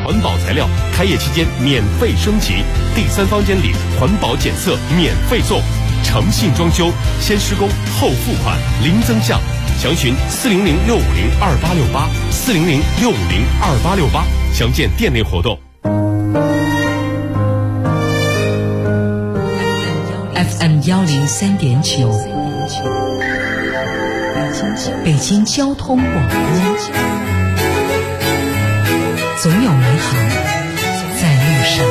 环保材料，开业期间免费升级，第三方监理，环保检测免费送，诚信装修，先施工后付款，零增项。详询400-650-2868，400-650-2868，详见店内活动。 FM 103.9，北京交通广播，总有美好在路上。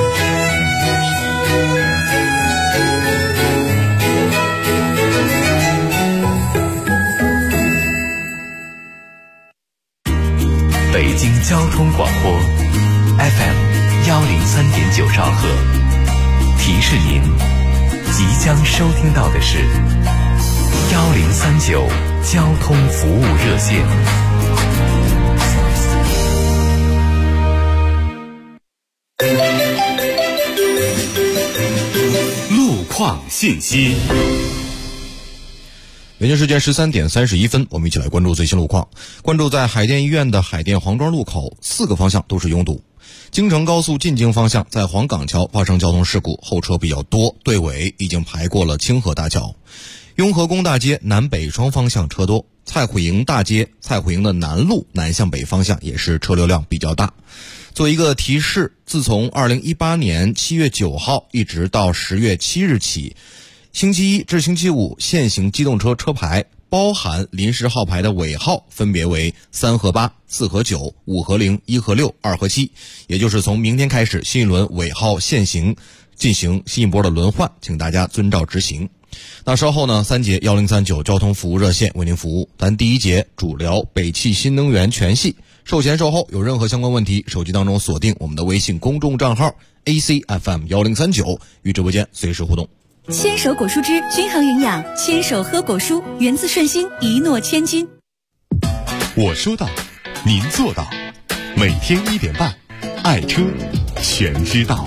北京交通广播 FM 103.9兆赫，提示您即将收听到的是1039交通服务热线。 路况信息。 北京时间13点31分，我们一起来关注最新路况。关注在海淀医院的海淀黄庄路口，4个方向都是拥堵。京承高速进京方向在黄岗桥发生交通事故，后车比较多，队尾已经排过了清河大桥。雍和宫大街南北双方向车多，蔡虎营大街蔡虎营的南路南向北方向也是车流量比较大。做一个提示，自从2018年7月9号一直到10月7日起，星期一至星期五限行机动车车牌包含临时号牌的尾号分别为3和8、4和9、5和0、1和6、2和7，也就是从明天开始新一轮尾号限行进行新一波的轮换，请大家遵照执行。那稍后呢，3节1039交通服务热线为您服务。咱第一节主聊北汽新能源全系，售前售后有任何相关问题，手机当中锁定我们的微信公众账号 ACFM 1039，与直播间随时互动。 牵手果蔬汁均衡营养，牵手喝果蔬，源自顺心，一诺千金。 我说到，您做到。每天1点半，爱车全知道。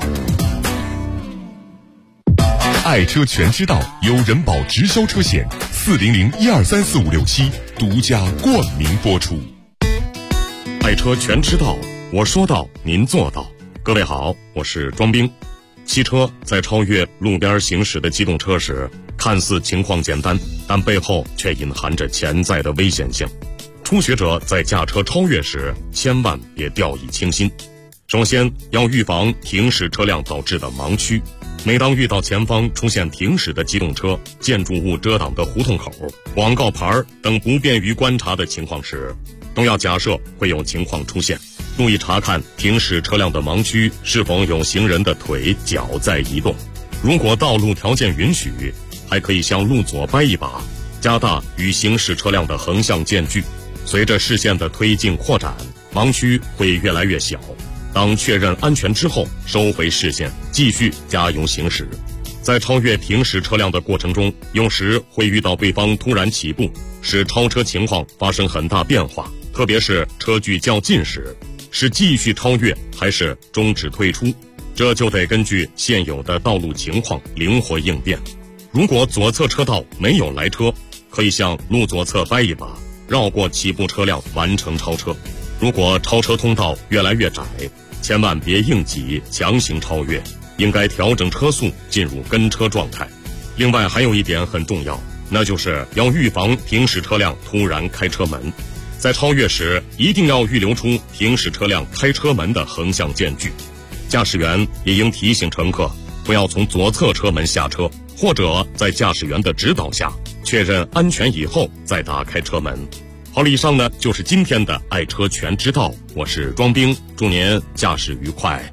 爱车全知道由人保直销车险400-1234567独家冠名播出。爱车全知道，我说到，您做到。各位好，我是庄兵。汽车在超越路边行驶的机动车时，看似情况简单，但背后却隐含着潜在的危险性。初学者在驾车超越时，千万别掉以轻心。首先要预防停驶车辆导致的盲区。每当遇到前方出现停驶的机动车、建筑物遮挡的胡同口、广告牌等不便于观察的情况时，都要假设会有情况出现，注意查看停驶车辆的盲区是否有行人的腿脚在移动。如果道路条件允许，还可以向路左掰一把，加大与行驶车辆的横向间距。随着视线的推进扩展，盲区会越来越小。当确认安全之后，收回视线，继续加油行驶。在超越停驶车辆的过程中，有时会遇到对方突然起步，使超车情况发生很大变化，特别是车距较近时，是继续超越还是终止退出，这就得根据现有的道路情况灵活应变。如果左侧车道没有来车，可以向路左侧掰一把，绕过起步车辆完成超车。如果超车通道越来越窄，千万别硬挤强行超越，应该调整车速进入跟车状态。另外还有一点很重要，那就是要预防停驶车辆突然开车门。在超越时，一定要预留出停驶车辆开车门的横向间距。驾驶员也应提醒乘客不要从左侧车门下车，或者在驾驶员的指导下确认安全以后再打开车门。好了，以上呢就是今天的爱车全知道，我是庄兵，祝您驾驶愉快。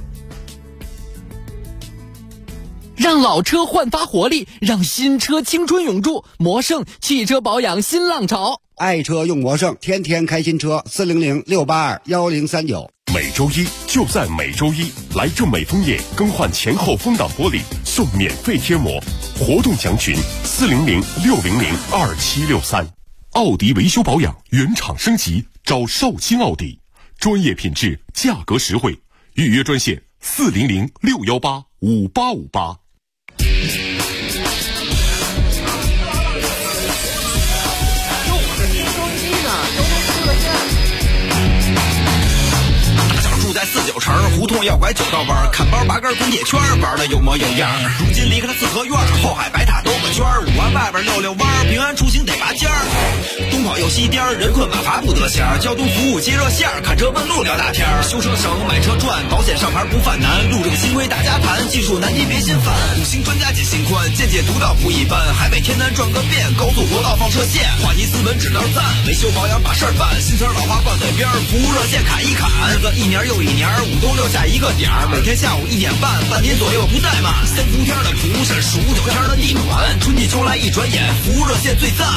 让老车焕发活力，让新车青春永驻。魔胜汽车保养新浪潮， 爱车用魔胜，天天开新车。400-682-1039。 每周一就在每周一，来正美枫叶更换前后风挡玻璃送免费贴膜，活动详询400-600-2763。奥迪维修保养原厂升级，找绍兴奥迪，专业品质，价格实惠，预约专线400-618-5858。 在49城，胡同要拐9道弯，看包拔根滚铁圈，玩的有模有样。如今离开了四合院，后海白塔兜个圈，5环外边溜溜弯，平安出行得拔尖儿。东跑又西颠，人困马乏不得闲，交通服务接热线，看车问路聊大天，修车省买车赚，保险上牌不犯难，路政新规大家谈，技术难题别心烦，5星专家解心宽，见解独到不一般，海北天南转个遍，高速国道放车线，话题斯文指道赞，维修保养把事儿办，新车老花挂嘴边，服务热线砍一砍，日子一年又一年，5都留下一个点儿，每天下午1点半，半年左右不怠慢，3伏天的蒲扇，15九天的地暖，春季秋来一转眼，服务热线最赞。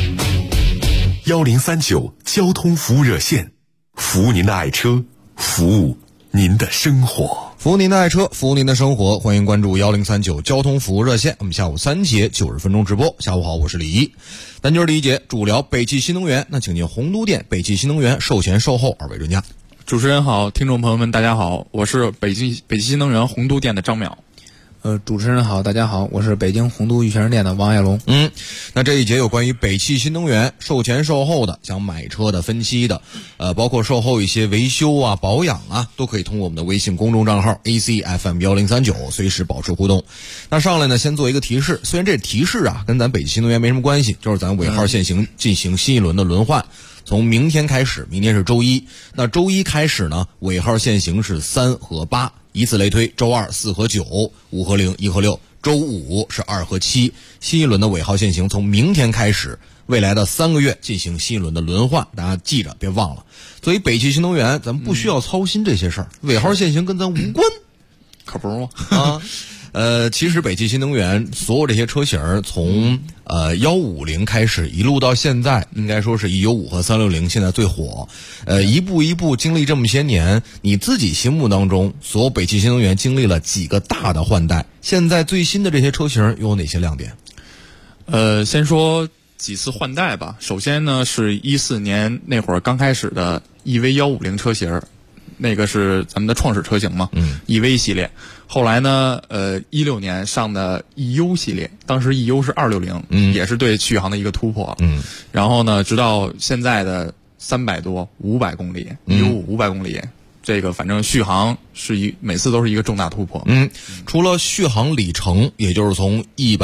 1039交通服务热线，服务您的爱车，服务您的生活。 服务您的爱车，服务您的生活，欢迎关注1039交通服务热线。我们下午3节90分钟直播。下午好，我是李一。咱今儿第一节主聊北汽新能源，那请进洪都店北汽新能源售前售后2位专家。 主持人好，听众朋友们大家好，我是北汽新能源洪都店的张淼。 主持人好，大家好，我是北京洪都玉泉店的王爱龙。 那这一节有关于北汽新能源售前售后的，想买车的、分期的，包括售后一些维修啊、保养啊，都可以通过我们的微信公众账号 ACFM1039随时保持互动。那上来呢，先做一个提示，虽然这提示啊跟咱北汽新能源没什么关系，就是咱尾号限行进行新一轮的轮换。从明天开始，明天是周一，那周一开始呢，尾号限行是3和8，以此类推，周二4和9，5和0，1和6，周五是2和7。新一轮的尾号限行从明天开始，未来的3个月进行新一轮的轮换，大家记着别忘了。所以北汽新能源咱们不需要操心这些事儿，尾号限行跟咱无关， 可不是吗？ 其实北汽新能源所有这些车型从150开始一路到现在，应该说是195和360现在最火。一步一步经历这么些年，你自己心目当中所有北汽新能源经历了几个大的换代？现在最新的这些车型又有哪些亮点？ 先说几次换代吧。首先呢是14年那会儿刚开始的 EV150 车型，那个是咱们的创始车型嘛，EV 系列。后来呢16年上的 EU 系列，当时 EU 是260，也是对续航的一个突破。然后呢直到现在的300多500公里，EU 500公里，这个反正续航是每次都是一个重大突破。 除了续航里程，也就是从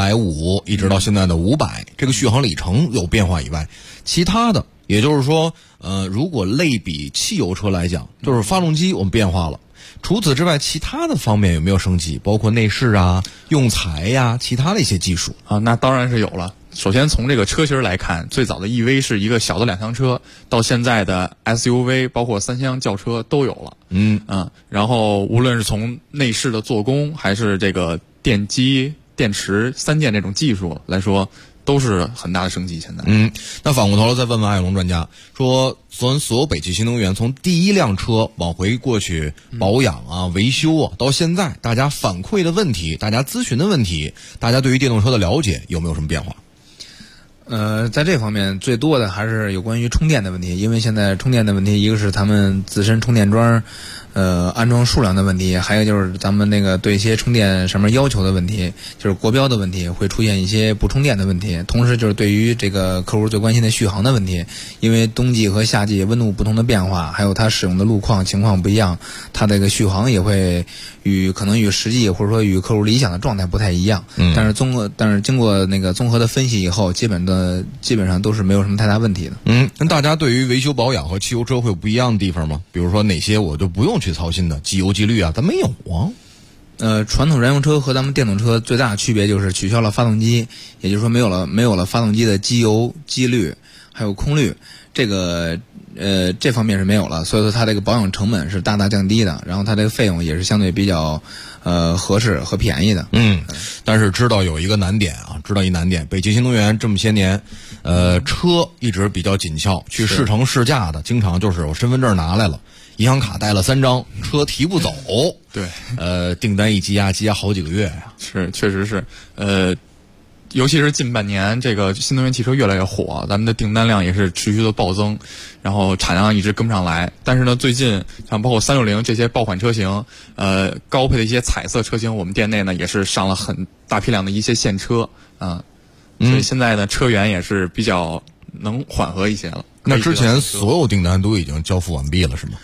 150一直到现在的500，这个续航里程有变化以外，其他的也就是说如果类比汽油车来讲，就是发动机我们变化了，除此之外其他的方面有没有升级？包括内饰啊、用材呀、其他的一些技术啊？那当然是有了。首先从这个车型来看，最早的 EV 是一个小的2厢车，到现在的 SUV 包括3厢轿车都有了。然后无论是从内饰的做工，还是这个电机、电池3件这种技术来说，都是很大的升级。现在那反过头来再问问爱龙专家，说所有北汽新能源从第一辆车往回过去保养啊、维修啊，到现在大家反馈的问题、大家咨询的问题、大家对于电动车的了解有没有什么变化？ 在这方面最多的还是有关于充电的问题，因为现在充电的问题，一个是他们自身充电桩安装数量的问题，还有就是咱们那个对一些充电上面要求的问题，就是国标的问题，会出现一些不充电的问题。同时就是对于这个客户最关心的续航的问题，因为冬季和夏季温度不同的变化，还有它使用的路况情况不一样，它这个续航也会可能与实际或者说与客户理想的状态不太一样。但是经过那个综合的分析以后，基本上都是没有什么太大问题的。 那大家对于维修保养和汽油车会有不一样的地方吗？比如说哪些我就不用去操心的，机油机滤啊，咱没有啊。 传统燃油车和咱们电动车最大的区别就是取消了发动机，也就是说没有了发动机的机油、机滤还有空滤，这方面是没有了，所以说它这个保养成本是大大降低的，然后它这个费用也是相对比较合适和便宜的。 但是知道有一个难点啊，北汽新能源这么些年车一直比较紧俏，去试乘试驾的经常就是我身份证拿来了，银行卡带了3张，车提不走。 对， 订单一积压好几个月呀。 是，确实是。尤其是近半年，这个新能源汽车越来越火，咱们的订单量也是持续的暴增，然后产量一直跟不上来。但是呢，最近像包括360这些爆款车型，高配的一些彩色车型，我们店内呢也是上了很大批量的一些现车啊，所以现在呢车源也是比较能缓和一些了。 那之前所有订单都已经交付完毕了是吗？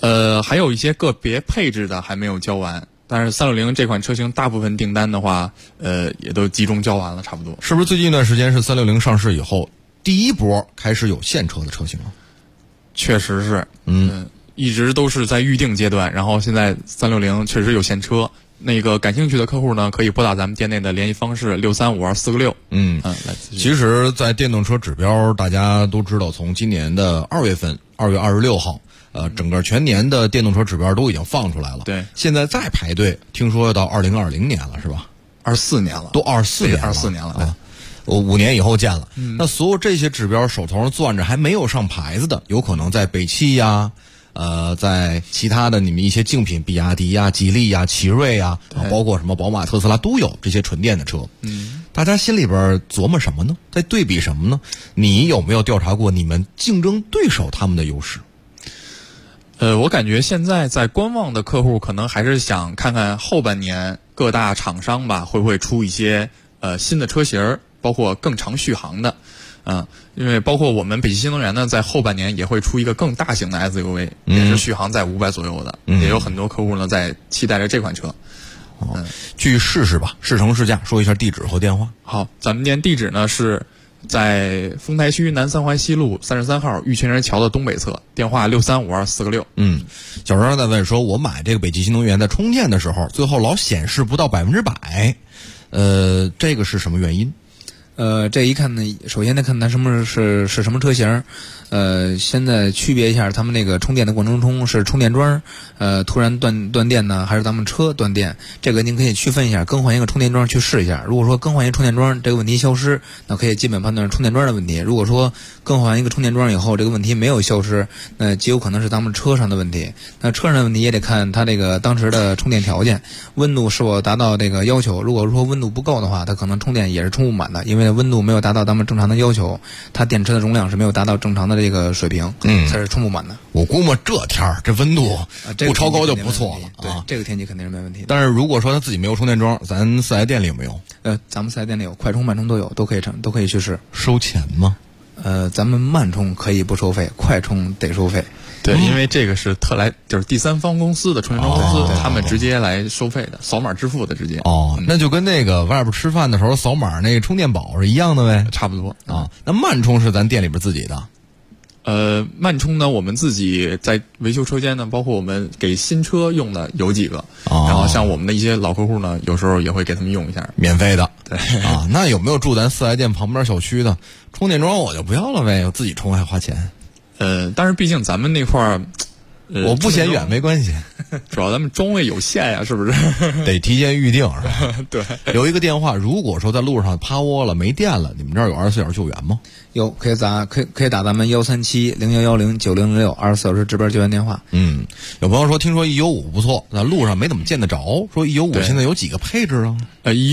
还有一些个别配置的还没有交完，但是360这款车型大部分订单的话，也都集中交完了，差不多。 是不是最近一段时间是360上市以后第一波开始有现车的车型了？ 确实是，一直都是在预定阶段，然后现在360确实有现车。那个感兴趣的客户呢，可以拨打咱们店内的联系方式6352466。来。 其实，在电动车指标，大家都知道，从今年的2月份，2月26号，整个全年的电动车指标都已经放出来了。 对， 现在再排队，听说要到2020年了，是吧 ？24年了， 都24年了 ，24年了。对， 我5年以后见了。那所有这些指标手头上攥着还没有上牌子的，有可能在北汽呀。在其他的你们一些竞品，比亚迪呀、吉利呀、奇瑞呀，包括什么宝马、特斯拉都有这些纯电的车。大家心里边琢磨什么呢？在对比什么呢？你有没有调查过你们竞争对手他们的优势？ 我感觉现在在观望的客户可能还是想看看后半年各大厂商吧会不会出一些新的车型，包括更长续航的。因为包括我们北汽新能源呢，在后半年也会出一个更大型的 SUV，也是续航在500左右的，也有很多客户呢在期待着这款车。 去试试吧，试乘试驾，说一下地址和电话。 好，咱们店地址呢是在丰台区南三环西路33号玉泉人桥的东北侧，电话6352466。 小张在问说，我买这个北汽新能源在充电的时候，最后老显示不到100%，这个是什么原因？ 这一看呢，首先得看它什么是什么车型，现在区别一下，他们那个充电的过程中是充电桩突然断电呢，还是咱们车断电？这个您可以区分一下，更换一个充电桩去试一下。如果说更换一个充电桩，这个问题消失，那可以基本判断是充电桩的问题。如果说更换一个充电桩以后，这个问题没有消失，那极有可能是咱们车上的问题。那车上的问题也得看它这个当时的充电条件，温度是否达到这个要求。如果说温度不够的话，它可能充电也是充不满的，因为温度没有达到咱们正常的要求，它电池的容量是没有达到正常的这个水平，才是充不满的。 我估摸这天儿这温度不超高就不错了。 对，这个天气肯定是没问题的。 但是如果说他自己没有充电桩，咱4S店里有没有？ 咱们4S店里有，快充慢充都有，都可以去试。 收钱吗？ 咱们慢充可以不收费，快充得收费。 对，因为这个是就是第三方公司的充电桩公司，他们直接来收费的，扫码支付的直接。 那就跟那个外边吃饭的时候扫码那个充电宝是一样的呗， 差不多啊。那慢充是咱店里边自己的。 慢充呢，我们自己在维修车间呢，包括我们给新车用的有几个，然后像我们的一些老客户呢，有时候也会给他们用一下， 免费的。 对啊，那有没有住咱4S店旁边小区的充电桩？我就不要了呗，我自己充还花钱。 但是毕竟咱们那块儿， 我不嫌远没关系， 主要咱们桩位有限呀，是不是？ 得提前预定是吧？ 对， 留一个电话，如果说在路上趴窝了没电了，你们这儿有24小时救援吗？ 有，可以打咱们137-0010-900624小时值班救援电话。 有朋友说听说195不错，那路上没怎么见得着，说195现在有几个配置啊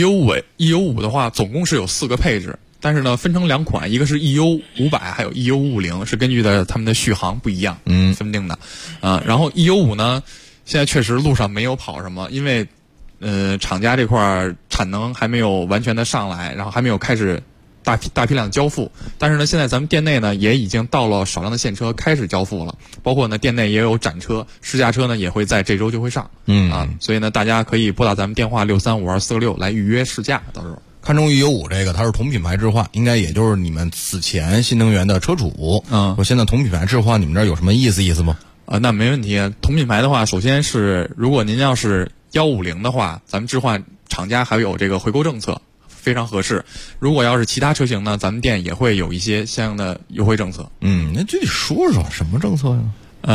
？195的话，总共是有4个配置。但是呢，分成2款，一个是 EU500，还有 EU550，是根据他们的续航不一样，分定的。然后 EU5 呢，现在确实路上没有跑什么，因为厂家这块产能还没有完全的上来，然后还没有开始大批量交付。但是呢，现在咱们店内呢也已经到了少量的现车开始交付了，包括呢店内也有展车、试驾车呢也会在这周就会上。所以呢，大家可以拨打咱们电话6352466来预约试驾，到时候。 看中195这个，它是同品牌置换，应该也就是你们此前新能源的车主。我现在同品牌置换，你们这儿有什么意思吗？ 那没问题。同品牌的话，首先是如果您要是150的话，咱们置换厂家还有这个回购政策，非常合适。如果要是其他车型呢，咱们店也会有一些相应的优惠政策。 那具体说说什么政策呀？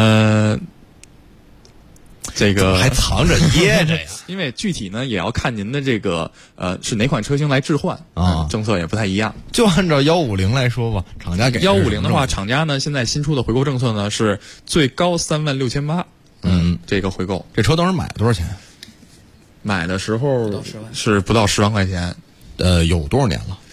这个还藏着掖着呀？ 因为具体呢也要看您的这个是哪款车型来置换啊，政策也不太一样。 就按照150来说吧，厂家给 150的话，厂家呢现在新出的回购政策呢是最高36800，这个回购。 这车当时买了多少钱？ 买的时候是不到10万块钱。 有多少年了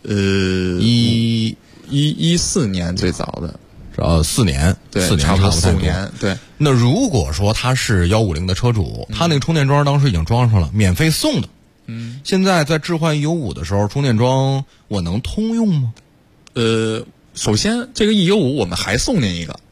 ？14年最早的。 4年， 对 ，4年差不多4-5年，对。 那如果说他是150的车主，他那个充电桩当时已经装上了，免费送的。现在在置换195的时候，充电桩我能通用吗？ 首先这个195我们还送您一个，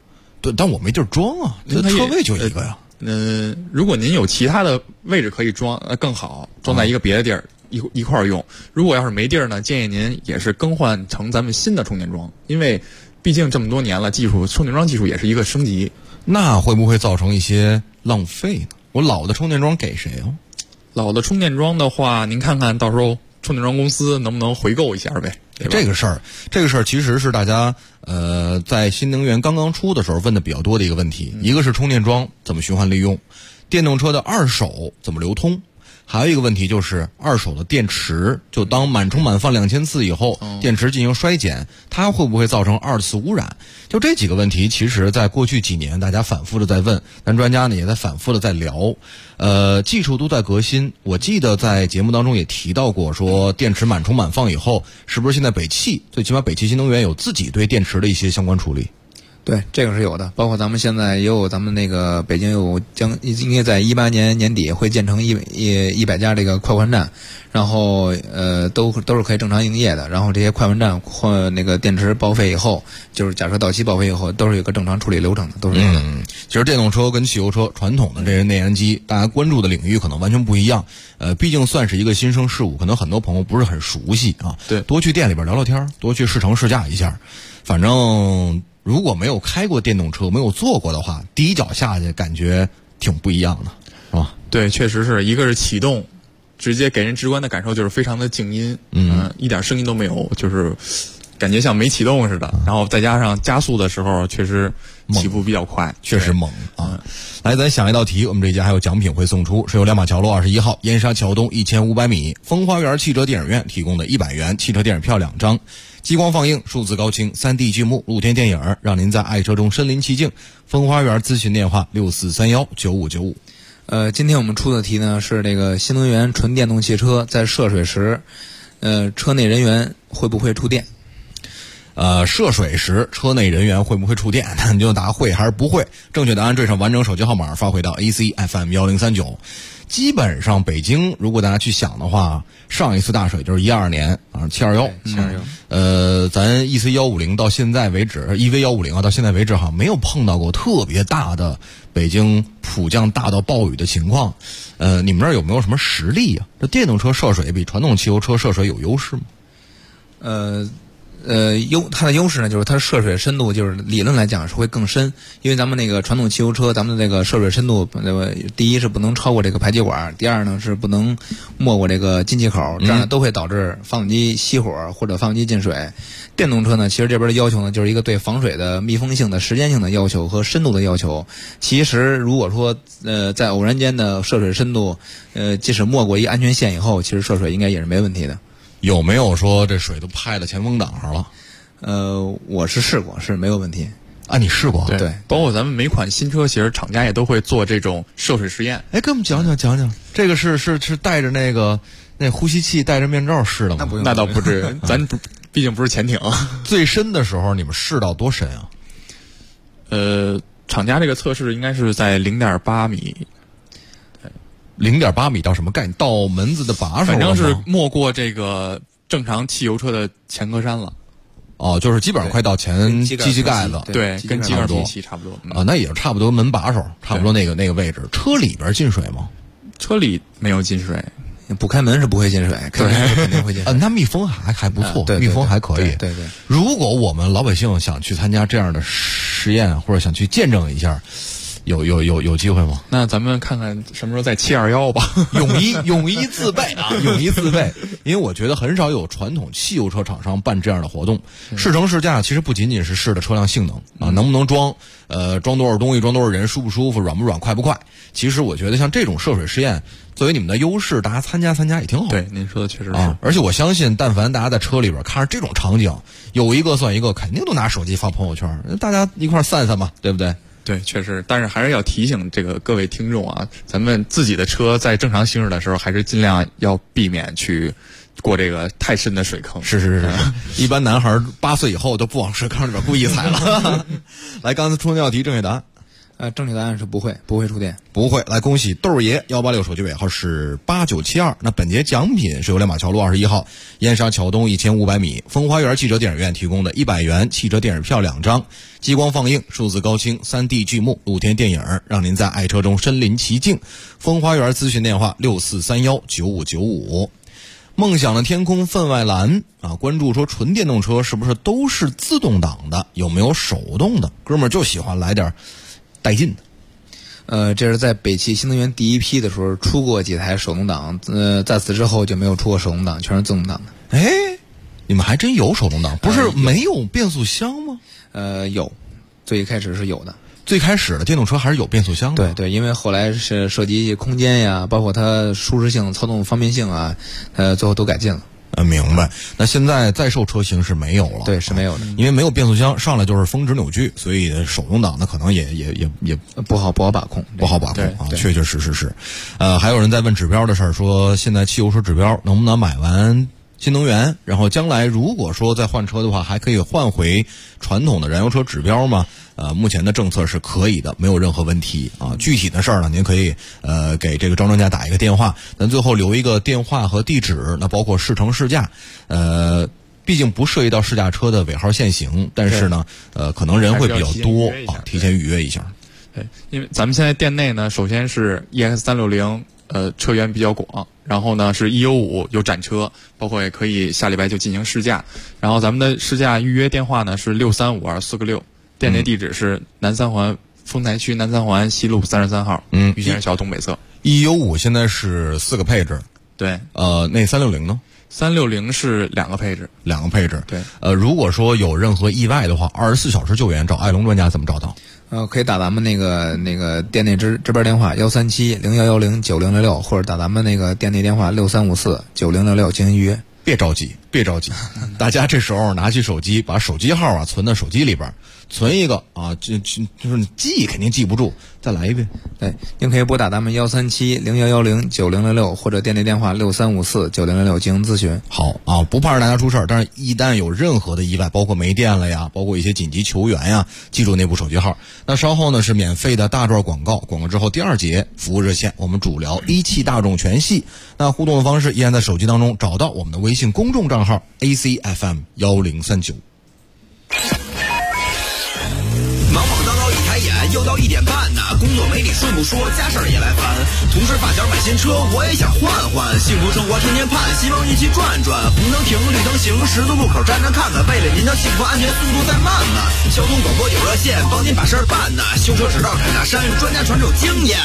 对，但我没地儿装啊，这车位就一个呀。 如果您有其他的位置可以装，更好，装在一个别的地儿一块儿用。如果要是没地儿呢，建议您也是更换成咱们新的充电桩，因为毕竟这么多年了，充电桩技术也是一个升级。 那会不会造成一些浪费呢？我老的充电桩给谁啊？ 老的充电桩的话，您看看到时候充电桩公司能不能回购一下呗？ 这个事儿其实是大家在新能源刚刚出的时候问的比较多的一个问题。一个是充电桩怎么循环利用，电动车的二手怎么流通，还有一个问题就是二手的电池，就当满充满放2000次以后，电池进行衰减，它会不会造成二次污染？就这几个问题，其实在过去几年大家反复的在问，咱专家呢也在反复的在聊，技术都在革新。我记得在节目当中也提到过，说电池满充满放以后，是不是现在北汽最起码北汽新能源有自己对电池的一些相关处理？ 对，这个是有的，包括咱们现在也有咱们那个北京应该在18年年底会建成100家这个快换站，然后都是可以正常营业的。然后这些快换站换那个电池报废以后，就是假设到期报废以后，都是有个正常处理流程的，都是有的。 其实电动车跟汽油车传统的这些内燃机，大家关注的领域可能完全不一样。毕竟算是一个新生事物，可能很多朋友不是很熟悉啊。 对， 多去店里边聊聊天，多去试乘试驾一下，反正。如果没有开过电动车，没有坐过的话，第一脚下去感觉挺不一样的，是吧？ 对，确实是一个是启动，直接给人直观的感受就是非常的静音，一点声音都没有，就是感觉像没启动似的。然后再加上加速的时候，确实起步比较快， 确实猛啊！来，咱想一道题，我们这一届还有奖品会送出，是由亮马桥路21号燕莎桥东1500米风花园汽车电影院提供的100元汽车电影票2张。激光放映、数字高清、3D 剧目、露天电影，让您在爱车中身临其境。风花园咨询电话64319595。 今天我们出的题呢是这个新能源纯电动汽车在涉水时，车内人员会不会触电？ 涉水时车内人员会不会触电？那你就答会还是不会？正确答案缀上完整手机号码发回到 ACFM1039。基本上北京如果大家去想的话，上一次大水就是12年啊721。咱 EC150到现在为止 EV150 啊到现在为止好像没有碰到过特别大的北京普降大到暴雨的情况。你们那儿有没有什么实例啊？这电动车涉水比传统汽油车涉水有优势吗？ 它的优势呢，就是它涉水深度，就是理论来讲是会更深，因为咱们那个传统汽油车，咱们的那个涉水深度，第一是不能超过这个排气管，第二呢是不能没过这个进气口，这样呢都会导致发动机熄火或者发动机进水。电动车呢，其实这边的要求呢，就是一个对防水的密封性的、时间性的要求和深度的要求。其实如果说在偶然间的涉水深度，即使没过一个安全线以后，其实涉水应该也是没问题的。 有没有说这水都拍到前风挡上了？ 我是试过，是没有问题。 啊，你试过？ 对， 包括咱们每款新车，其实厂家也都会做这种涉水实验。 哎，给我们讲讲，这个是带着那呼吸器、戴着面罩试的吗？ 不用， 那倒不至于，咱毕竟不是潜艇。 最深的时候，你们试到多深啊？ 厂家这个测试应该是在0.8米。 0.8米到什么概念？到门子的把手， 反正是没过这个正常汽油车的前格栅了。 哦，就是基本上快到前机器盖子， 对，跟机盖比起差不多。 啊，那也是差不多门把手，差不多那个位置。车里边进水吗？ 车里没有进水， 不开门是不会进水，肯定会进水。 那密封还不错， 对， 密封还可以。 对。 如果我们老百姓想去参加这样的实验，或者想去见证一下。有机会吗？ 那咱们看看什么时候在721吧。 勇于自备啊，勇于自备。因为我觉得很少有传统汽油车厂商办这样的活动，试乘试驾其实不仅仅是试的车辆性能啊，能不能装，装多少东西，装多少人，舒不舒服，软不软，快不快。其实我觉得像这种涉水实验，作为你们的优势，大家参加也挺好。 对，您说的确实是。 啊，而且我相信，但凡大家在车里边看着这种场景，有一个算一个，肯定都拿手机发朋友圈，大家一块散散嘛，对不对？ 对，确实，但是还是要提醒这个各位听众啊，咱们自己的车在正常行驶的时候，还是尽量要避免去过这个太深的水坑。 是，一般男孩8岁以后都不往水坑里边故意踩了。来，刚才出那道题正确答案。 正确答案是不会触电。 不会。来，恭喜豆爷186，手机尾号是8972。那本节奖品是由亮马桥路21号燕莎桥东1500米风花园汽车电影院提供的100元汽车电影票2张，激光放映、数字高清、3D 剧目、露天电影，让您在爱车中身临其境。风花园咨询电话6431959595。梦想的天空分外蓝啊！关注说纯电动车是不是都是自动挡的？有没有手动的？哥们儿就喜欢来点带劲的。 这是在北汽新能源第一批的时候出过几台手动挡，在此之后就没有出过手动挡，全是自动挡的。 哎，你们还真有手动挡？不是没有变速箱吗？ 有，最开始是有的。 最开始的电动车还是有变速箱的。 对，因为后来是涉及空间呀，包括它舒适性、操纵方便性啊，最后都改进了。 明白。那现在在售车型是没有了。 对，是没有的。 因为没有变速箱，上来就是峰值扭矩，所以手动挡的可能也不好把控， 不好把控啊，确确实实是。还有人在问指标的事儿，说现在汽油车指标能不能买完新能源，然后将来如果说再换车的话，还可以换回传统的燃油车指标吗？目前的政策是可以的，没有任何问题啊。具体的事儿呢，您可以给这个张专家打一个电话，咱最后留一个电话和地址，那包括试乘试驾，毕竟不涉及到试驾车的尾号限行，但是呢，可能人会比较多啊，提前预约一下。 对，因为咱们现在店内呢，首先是 EX360，车源比较广，然后呢是195有展车，包括也可以下礼拜就进行试驾。然后咱们的试驾预约电话呢是635246，店内地址是南三环丰台区南三环西路33号，玉仙桥东北侧。 195现在是4个配置， 对， 那360呢 ？360是2个配置 ，2个配置。 对， 如果说有任何意外的话，24小时救援找艾龙专家怎么找到？ 可以打咱们那个店内这边电话13701109066，或者打咱们那个店内电话63549066进行预约。 别着急，大家这时候拿起手机，把手机号啊存到手机里边，存一个啊，就是记肯定记不住，再来一遍。 对，您可以拨打咱们13701109066，或者店内电话63549066进行咨询。 好啊，不怕让大家出事儿，但是一旦有任何的意外，包括没电了呀，包括一些紧急求援呀，记住那部手机号。那稍后呢是免费的大段广告之后第2节服务热线，我们主聊一汽大众全系。那互动的方式依然在手机当中找到我们的微信公众账号 ACFM1039。 忙忙叨叨一抬眼，又到1点半呢，工作没你顺不说，家事儿也来烦。同事发小买新车，我也想换换，幸福生活天天盼，希望一起转转。红灯停，绿灯行，十字路口站着看看，为了您的幸福安全，速度再慢呢。交通广播有热线，帮您把事儿办呢。修车直到砍大山，专家传授经验。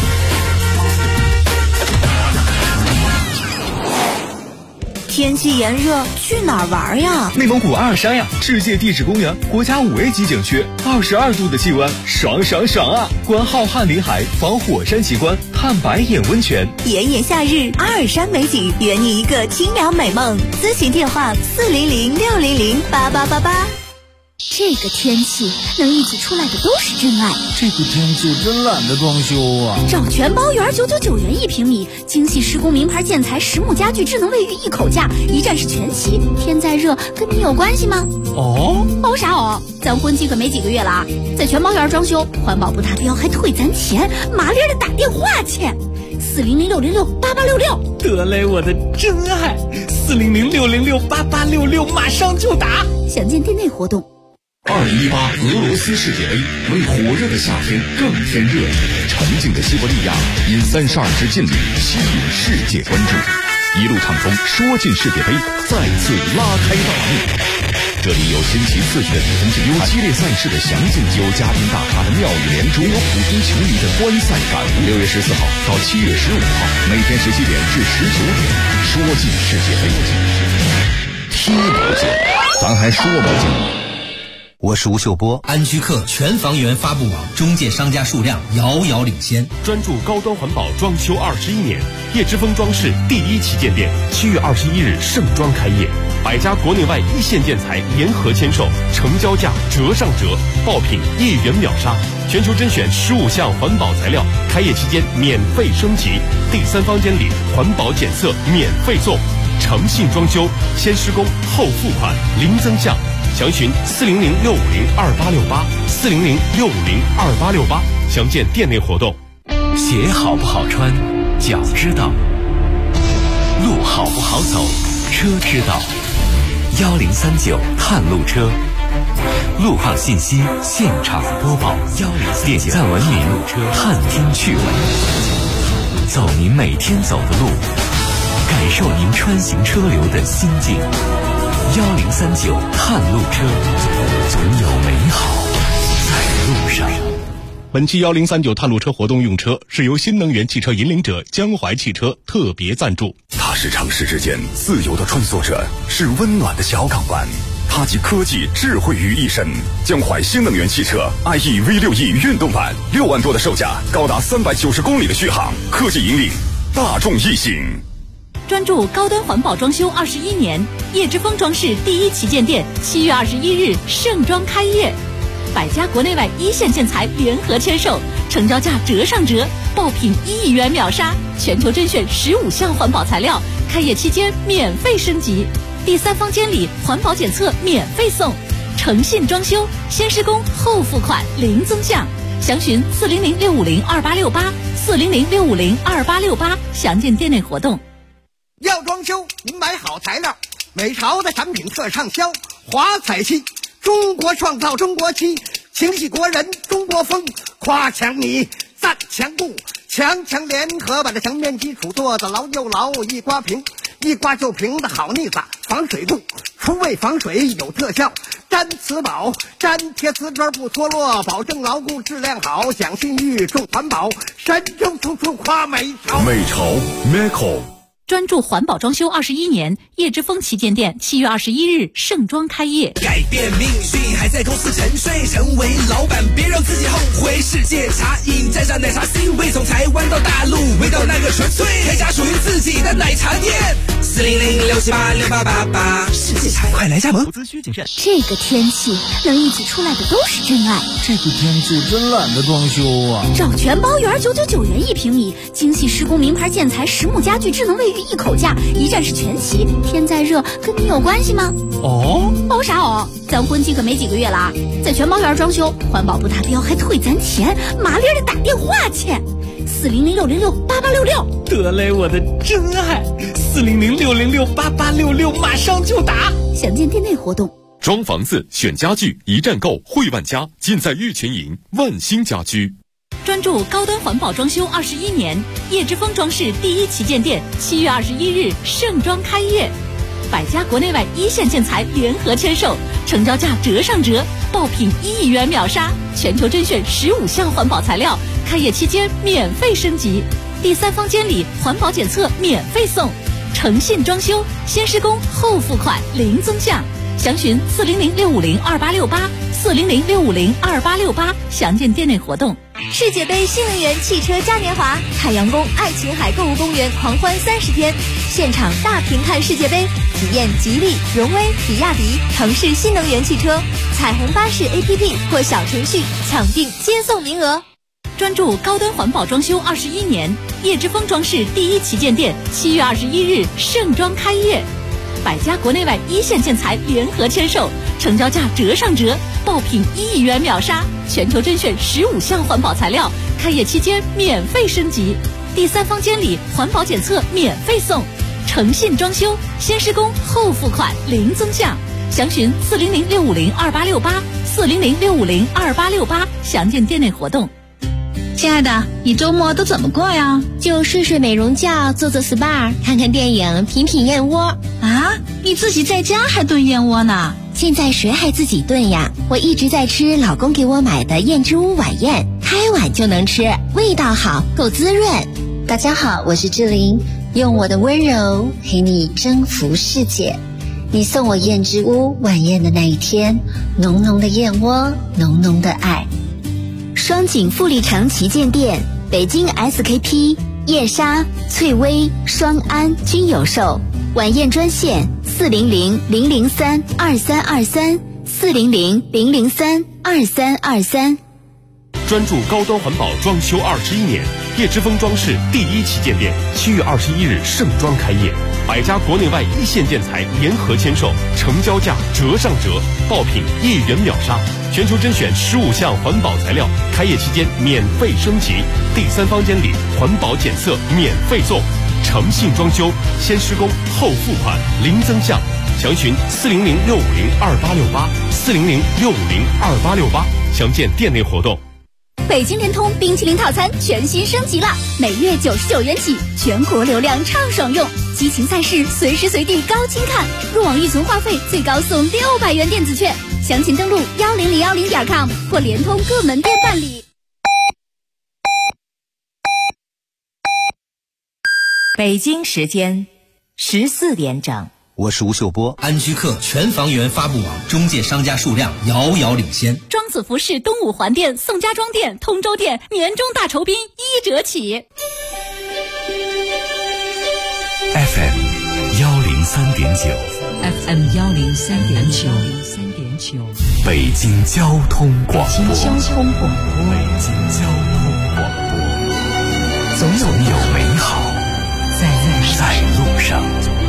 天气炎热，去哪儿玩呀？ 内蒙古阿尔山呀，世界地质公园，国家5A级景区，22度的气温，爽爽爽啊！观浩瀚林海，访火山奇观，探白眼温泉。 炎炎夏日，阿尔山美景，圆你一个清凉美梦。咨询电话40060008888。这个天气能一起出来的都是真爱。 这个天气真懒得装修啊！ 找全包园999元1平米，精细施工名牌建材，实木家具，智能卫浴一口价，一站式全齐。天再热，跟你有关系吗？ 哦啥哦？咱婚期可没几个月了啊！在全包园装修，环保不达标还退咱钱，麻利的打电话去，40060008866。 得嘞，我的真爱，40060008866，马上就打。 详见店内活动。 2018俄罗斯世界杯为火热的夏天更添热闹。沉静的西伯利亚因32支劲旅吸引世界关注，一路畅风说进世界杯，再次拉开大幕。这里有新奇刺激的比分精彩，有激烈赛事的详尽，有嘉宾大咖的妙语连珠，有普通球迷的观赛感悟。6月14号到7月15号，每天17点至19点，说进世界杯，踢不进，咱还说不进。 我是吴秀波，安居客全房源发布网中介商家数量遥遥领先， 专注高端环保装修21年，叶之峰装饰第1旗舰店7月21日盛装开业，100家国内外一线建材联合签售，成交价折上折，爆品1元秒杀，全球甄选15项环保材料，开业期间免费升级，第3方监理，环保检测免费送，诚信装修，先施工后付款，零增项。详询40065028868，40065028868。 详见店内活动。 鞋好不好穿，脚知道；路好不好走，车知道。1039探路车，路况信息现场播报，点赞文明，探听趣闻，走您每天走的路，感受您穿行车流的心境。1039探路车，总有美好在路上。 本期1039探路车活动用车是由新能源汽车引领者江淮汽车特别赞助。 它是城市之间自由的穿梭者，是温暖的小港湾。它集科技智慧于一身。江淮新能源汽车 IE V6E 运动版，6万多的售价，高达390公里的续航，科技引领大众一行。 专注高端环保装修21年，叶之峰装饰第一旗舰店7月21日盛装开业，100家国内外一线建材联合签售，成交价折上折，爆品1亿元秒杀，全球甄选15项环保材料，开业期间免费升级，第三方监理环保检测免费送，诚信装修，先施工后付款零增项，详询400-650-2868，400-650-2868，详见店内活动。 要装修，您买好材料，美潮的产品特畅销，华彩漆，中国创造中国漆，情系国人中国风，夸墙你赞墙布，强联合把这墙面基础做得牢又牢，一刮平，一刮就平的好腻子，防水度，除味防水有特效，粘瓷宝，粘贴瓷砖不脱落，保证牢固质量好，讲信誉重环保，神州处处夸美潮。 美潮 Meco。 专注环保装修21年，叶之峰旗舰店7月21日盛装开业。 改变命运还在公司沉睡，成为老板别让自己后悔。世界茶饮沾上奶茶 C 位，从台湾到大陆，味道那个纯粹，开家属于自己的奶茶店。400-678-6888，世界茶快来加盟。投资需谨慎。 这个天气能一起出来的都是真爱。 这个天气真懒得装修啊！ 找全包园999元1平米，精细施工名牌建材实木家具智能卫浴一口价，一站式全齐。天再热跟你有关系吗？ 哦啥哦？咱婚期可没几个月了啊！在全包园装修，环保不达标还退咱钱，麻利的打电话去，400-606-8866。 得嘞，我的真爱，400-606-8866，马上就打。 详见店内活动。 装房子选家具，一站购汇万家，尽在玉泉营万兴家居。 专注高端环保装修21年，叶之峰装饰第一旗舰店7月21日盛装开业，100家国内外一线建材联合签售，成交价折上折，爆品1亿元秒杀，全球甄选15项环保材料，开业期间免费升级，第三方监理环保检测免费送，诚信装修，先施工后付款零增项，详询400-650-2868，400-650-2868，详见店内活动。 世界杯新能源汽车嘉年华，海洋宫爱琴海购物公园狂欢30天，现场大屏看世界杯，体验吉利、荣威、比亚迪城市新能源汽车，彩虹巴士 APP 或小程序抢订接送名额。 专注高端环保装修21年，叶之峰装饰第一旗舰店7月21日盛装开业，100家国内外一线建材联合签售，成交价折上折，爆品1亿元秒杀，全球甄选15项环保材料，开业期间免费升级，第三方监理环保检测免费送，诚信装修，先施工后付款零增项，详询400-650-2868，400-650-2868，详见店内活动。 亲爱的，你周末都怎么过呀？ 就睡睡美容觉，做做 SPA， 看看电影，品品燕窝。 啊，你自己在家还炖燕窝呢？ 现在谁还自己炖呀？我一直在吃老公给我买的燕之屋晚宴，开碗就能吃，味道好，够滋润。大家好，我是志玲，用我的温柔陪你征服世界。你送我燕之屋晚宴的那一天，浓浓的燕窝，浓浓的爱。双井富力城旗舰店，北京 SKP、燕莎、翠微、双安均有售。晚宴专线400-003-2323，400-003-2323。 专注高端环保装修21年， 叶之峰装饰第1旗舰店7月21日盛装开业，100家国内外一线建材联合签售，成交价折上折，爆品1元秒杀，全球甄选15项环保材料，开业期间免费升级，第3方监理，环保检测免费送，诚信装修，先施工后付款，零增项。详询400-650-2868，400-650-2868，详见店内活动。 北京联通冰淇淋套餐全新升级了，每月99元起，全国流量畅爽用，激情赛事随时随地高清看，入网预存话费最高送600元电子券，详情登录10010.com 或联通各门店办理。 北京时间14点整。 我是吴秀波。安居客全房源发布网中介商家数量遥遥领先， 庄子服饰东五环店、宋家庄店、通州店年终大酬宾1折起。 FM 103.9 FM 103.9 北京交通广播， 北京交通广播，总有美好在路上。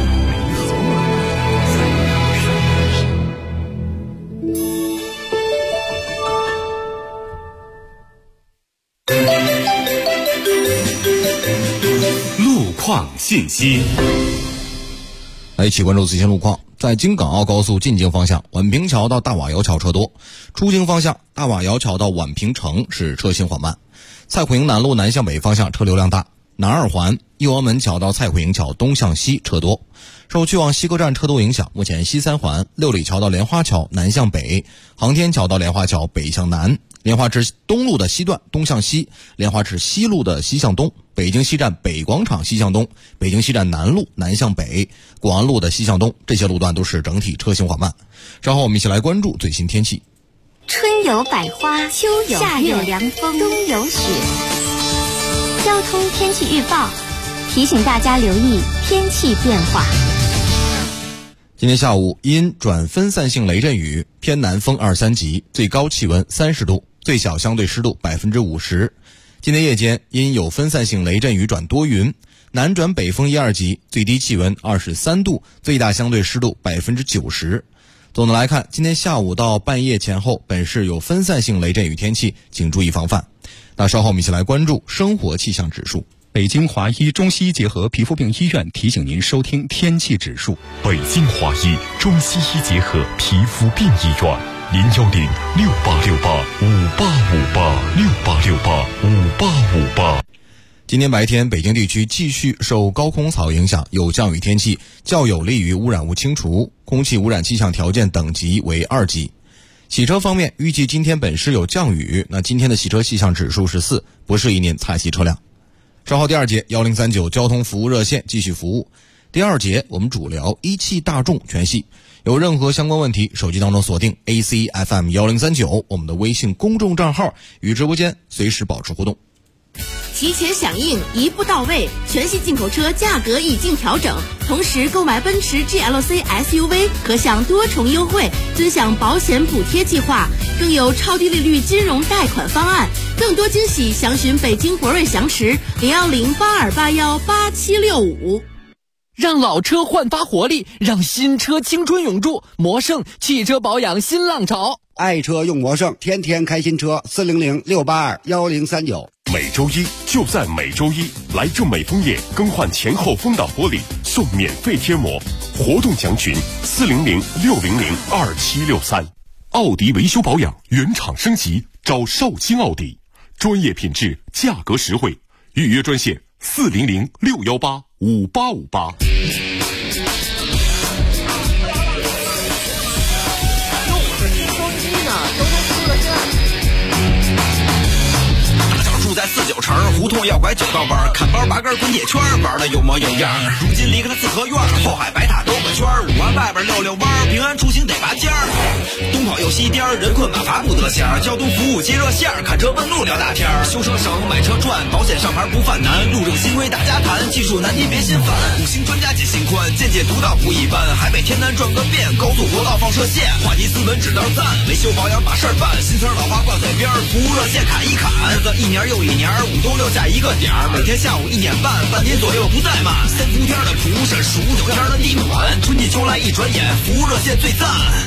路况信息， 来一起关注最新路况。在京港澳高速进京方向，宛平桥到大瓦窑桥车多；出京方向，大瓦窑桥到宛平城是车行缓慢。蔡虎营南路南向北方向车流量大。南二环右安门桥到蔡虎营桥东向西车多。受去往西客站车多影响，目前西三环六里桥到莲花桥南向北，航天桥到莲花桥北向南，莲花至东路的西段东向西，莲花至西路的西向东，北京西站北广场西向东，北京西站南路南向北，广安路的西向东，这些路段都是整体车行缓慢。稍后我们一起来关注最新天气。 春有百花，秋有夏有凉风，冬有雪。交通天气预报提醒大家留意天气变化。 今天下午因转分散性雷阵雨，偏南风2、3级，最高气温30度，最小相对湿度50%。今天夜间因有分散性雷阵雨转多云，南转北风1、2级，最低气温23度，最大相对湿度90%。总的来看，今天下午到半夜前后，本市有分散性雷阵雨天气，请注意防范。那稍后我们一起来关注生活气象指数。 北京华医中西医结合皮肤病医院提醒您收听天气指数。 北京华医中西医结合皮肤病医院，010-6868-5858，6868-5858。 今天白天，北京地区继续受高空槽影响，有降雨天气，较有利于污染物清除，空气污染气象条件等级为2级。洗车方面，预计今天本市有降雨，那今天的洗车气象指数是4，不适宜您擦洗车辆。稍后第2节1039交通服务热线继续服务。第2节我们主聊一汽大众全系，有任何相关问题，手机当中锁定 ACFM 1039我们的微信公众账号，与直播间随时保持互动。 提前响应，一步到位，全系进口车价格已经调整，同时购买奔驰 GLC SUV 可享多重优惠，尊享保险补贴计划，更有超低利率金融贷款方案，更多惊喜详询北京博瑞翔驰010-8281-8765。 让老车焕发活力，让新车青春永驻。魔胜汽车保养新浪潮， 爱车用魔胜，天天开新车，400-682-1039。 每周一就在每周一，来正美枫叶更换前后风挡玻璃送免费贴膜，活动详询400-600-2763。奥迪维修保养原厂升级，找绍兴奥迪，专业品质，价格实惠，预约专线400-618-5858。 住在49城胡同要拐9道弯，看包拔根滚铁圈，玩的有模有样。如今离开了四合院，后海白塔兜个圈，5环外边溜弯，平安出行得拔尖儿。东跑又西颠，人困马乏不得闲。交通服务接热线，看车问路聊大天。修车省，买车赚，保险上牌不犯难。路政新规大家谈，技术难题别心烦。5星专家解心宽，见解独到不一般。海北天南转个遍，高速国道放射线，话题斯文指道赞，维修保养把事儿办。新词老话挂嘴边，服务热线砍一砍，日子一年又一年， 5中6加1个点儿，每天下午1点半，半点左右不再慢。3伏天的蒲扇，数9天的地暖，春季秋来一转眼，服务热线最赞。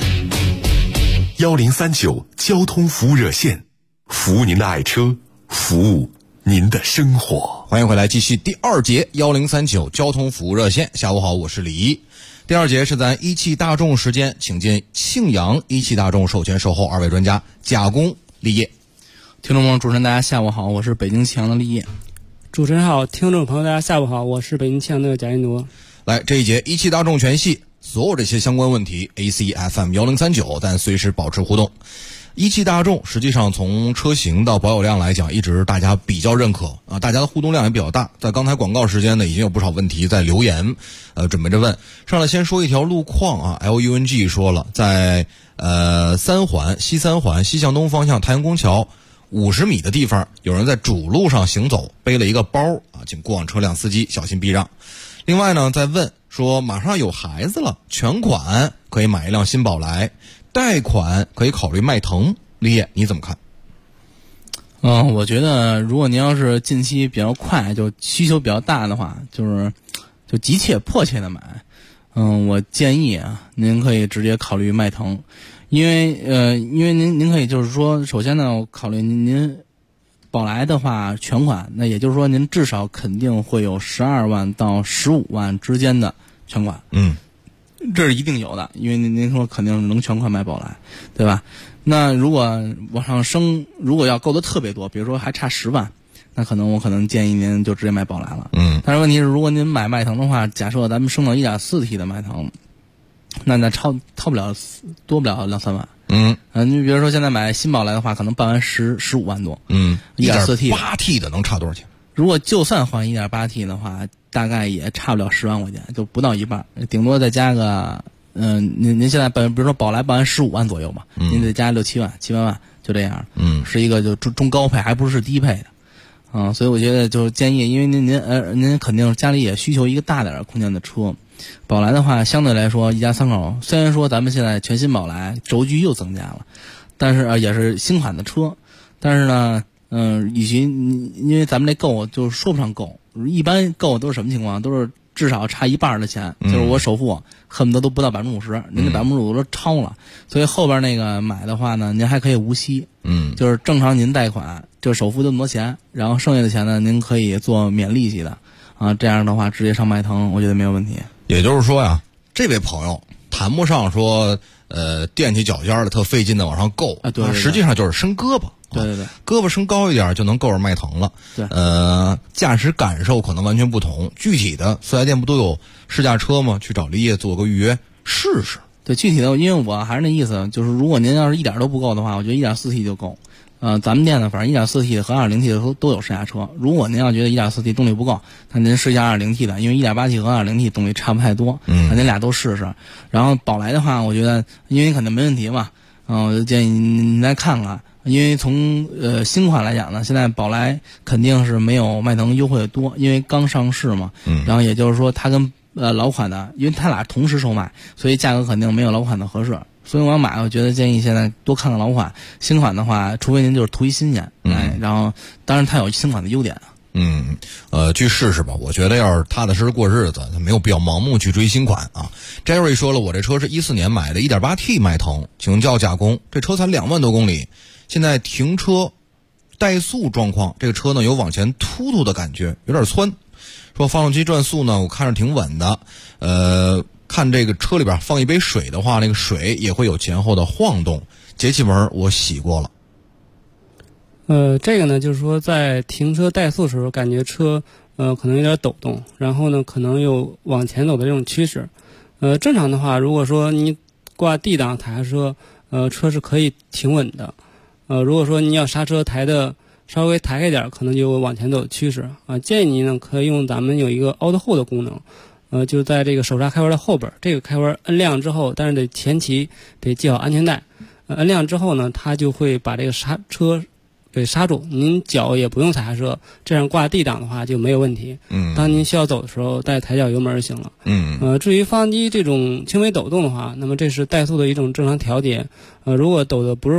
1039交通服务热线，服务您的爱车，服务您的生活。 欢迎回来，继续第二节1039交通服务热线。下午好，我是李一。第二节是咱一汽大众时间，请进庆阳一汽大众售前售后2位专家贾工、立业。 听众朋友，主持人大家下午好，我是北京庆阳的立业。 主持人好，听众朋友大家下午好，我是北京庆阳的贾一奴。 来，这一节一汽大众全系所有这些相关问题 AC FM 1039，但随时保持互动。一汽大众实际上从车型到保有量来讲，一直大家比较认可啊，大家的互动量也比较大。在刚才广告时间呢，已经有不少问题在留言，准备着问。上来先说一条路况啊 ，LUNG 说了，在三环西向东方向太阳宫桥50米的地方，有人在主路上行走，背了一个包啊，请过往车辆司机小心避让。另外呢，在问说马上有孩子了，全款可以买一辆新宝来。贷款可以考虑迈腾，立业你怎么看？ 我觉得如果您要是近期比较快，就需求比较大的话，就急切迫切的买，我建议啊，您可以直接考虑迈腾，因为您可以就是说，首先呢，考虑您宝来的话全款，那也就是说您至少肯定会有12万到15万之间的全款。这是一定有的，因为您说肯定能全款买宝来，对吧？那如果往上升，如果要够的特别多，比如说还差10万，那我可能建议您就直接买宝来了。但是问题是，如果您买迈腾的话，假设咱们升到 1.4T 的迈腾，那超不了多不了2-3万。你比如说现在买新宝来的话，可能办完15万多。1.4T 8T 的能差多少钱？ 如果就算换 1.8T 的话，大概也差不了10万块钱，就不到一半，顶多再加个您现在比如说宝来办完15万左右吧，您再加6-7万、7-8万，就这样。是一个就中高配，还不是低配的。所以我觉得就是建议，因为您肯定家里也需求一个大点的空间的车。宝来的话，相对来说一家三口，虽然说咱们现在全新宝来轴距又增加了，但是也是新款的车，但是呢。与其因为咱们这购就是说不上购，一般购都是什么情况？都是至少差一半的钱，就是我首付恨不得都不到50%，您这50%都超了。所以后边那个买的话呢，您还可以无息，就是正常您贷款，就首付这么多钱，然后剩下的钱呢，您可以做免利息的啊，这样的话直接上迈腾，我觉得没有问题。 也就是说呀，这位朋友谈不上说踮起脚尖的特费劲的往上够啊，对，实际上就是伸胳膊。 对， 胳膊升高一点就能够着迈腾了。 对， 驾驶感受可能完全不同。具体的四 S 店不都有试驾车吗？去找立业做个预约试试。 对，具体的，因为我还是那意思，就是如果您要是一点都不够的话，我觉得 1.4T 就够。咱们店呢，反正 1.4T 和 2.0T 的都有试驾车。如果您要觉得 1.4T 动力不够，那您试一下 2.0T 的，因为 1.8T 和 2.0T 动力差不太多。那您俩都试试。然后宝来的话，我觉得因为你肯定没问题嘛，我就建议您来看看。因为从新款来讲呢，现在宝来肯定是没有迈腾优惠的多，因为刚上市嘛。然后也就是说，它跟老款的，因为它俩同时售卖，所以价格肯定没有老款的合适。所以我要买，我觉得建议现在多看看老款。新款的话，除非您就是图一新鲜，然后当然它有新款的优点。 去试试吧。我觉得要是踏踏实实过日子，没有必要盲目去追新款啊。Jerry 说了，我这车是14年买的 1.8T 迈腾，请教加工，这车才2万多公里。现在停车怠速状况，这个车呢有往前突突的感觉，有点窜。说发动机转速呢，我看着挺稳的。看这个车里边放一杯水的话，那个水也会有前后的晃动。节气门我洗过了。 这个呢，就是说在停车怠速的时候，感觉车可能有点抖动，然后呢可能有往前走的这种趋势。正常的话，如果说你挂 D 档踩刹车，车是可以停稳的。如果说你要刹车抬的稍微抬开点，可能就有往前走的趋势啊。建议您呢可以用咱们有一个 Auto Hold 的功能，就在这个手刹开关的后边，这个开关摁亮之后，但是得前期得系好安全带。摁亮之后呢，它就会把这个车给刹住，您脚也不用踩刹车，这样挂 D 档的话就没有问题。当您需要走的时候，再抬脚油门就行了。至于发动机这种轻微抖动的话，那么这是怠速的一种正常调节。如果抖的不是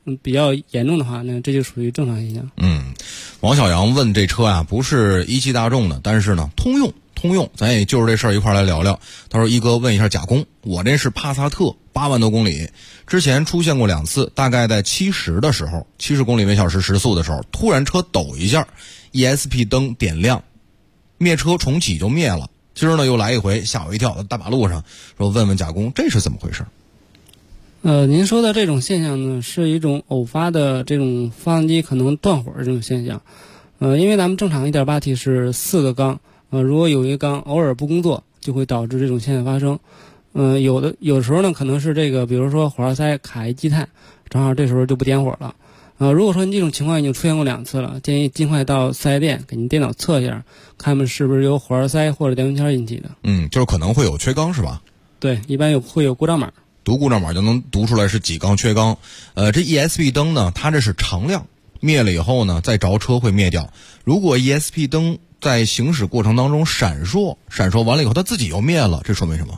比较严重的话，那这就属于正常现象。 王小阳问这车啊，不是一汽大众的，但是呢，通用，咱也就是这事儿一块来聊聊。他说：“一哥问一下贾工，我这是帕萨特，8万多公里，之前出现过2次，大概在70的时候，70公里每小时时速的时候，突然车抖一下 ，ESP 灯点亮，灭车重启就灭了。今儿呢又来一回，吓我一跳，大马路上说问问贾工这是怎么回事？” 您说的这种现象呢，是一种偶发的这种发动机可能断火这种现象。因为咱们正常 1.8T 是4个缸，如果有一个缸偶尔不工作，就会导致这种现象发生。有的时候呢，可能是这个，比如说火花塞卡一积碳，正好这时候就不点火了。如果说这种情况已经出现过2次了，建议尽快到4S店给您电脑测一下，看看是不是由火花塞或者电源圈引起的。 就是可能会有缺缸是吧？ 对，一般会有故障码。 读故障码就能读出来是几缸缺缸。这 ESP 灯呢，它这是常亮，灭了以后呢，再着车会灭掉。如果 ESP 灯在行驶过程当中闪烁完了以后，它自己又灭了，这说明什么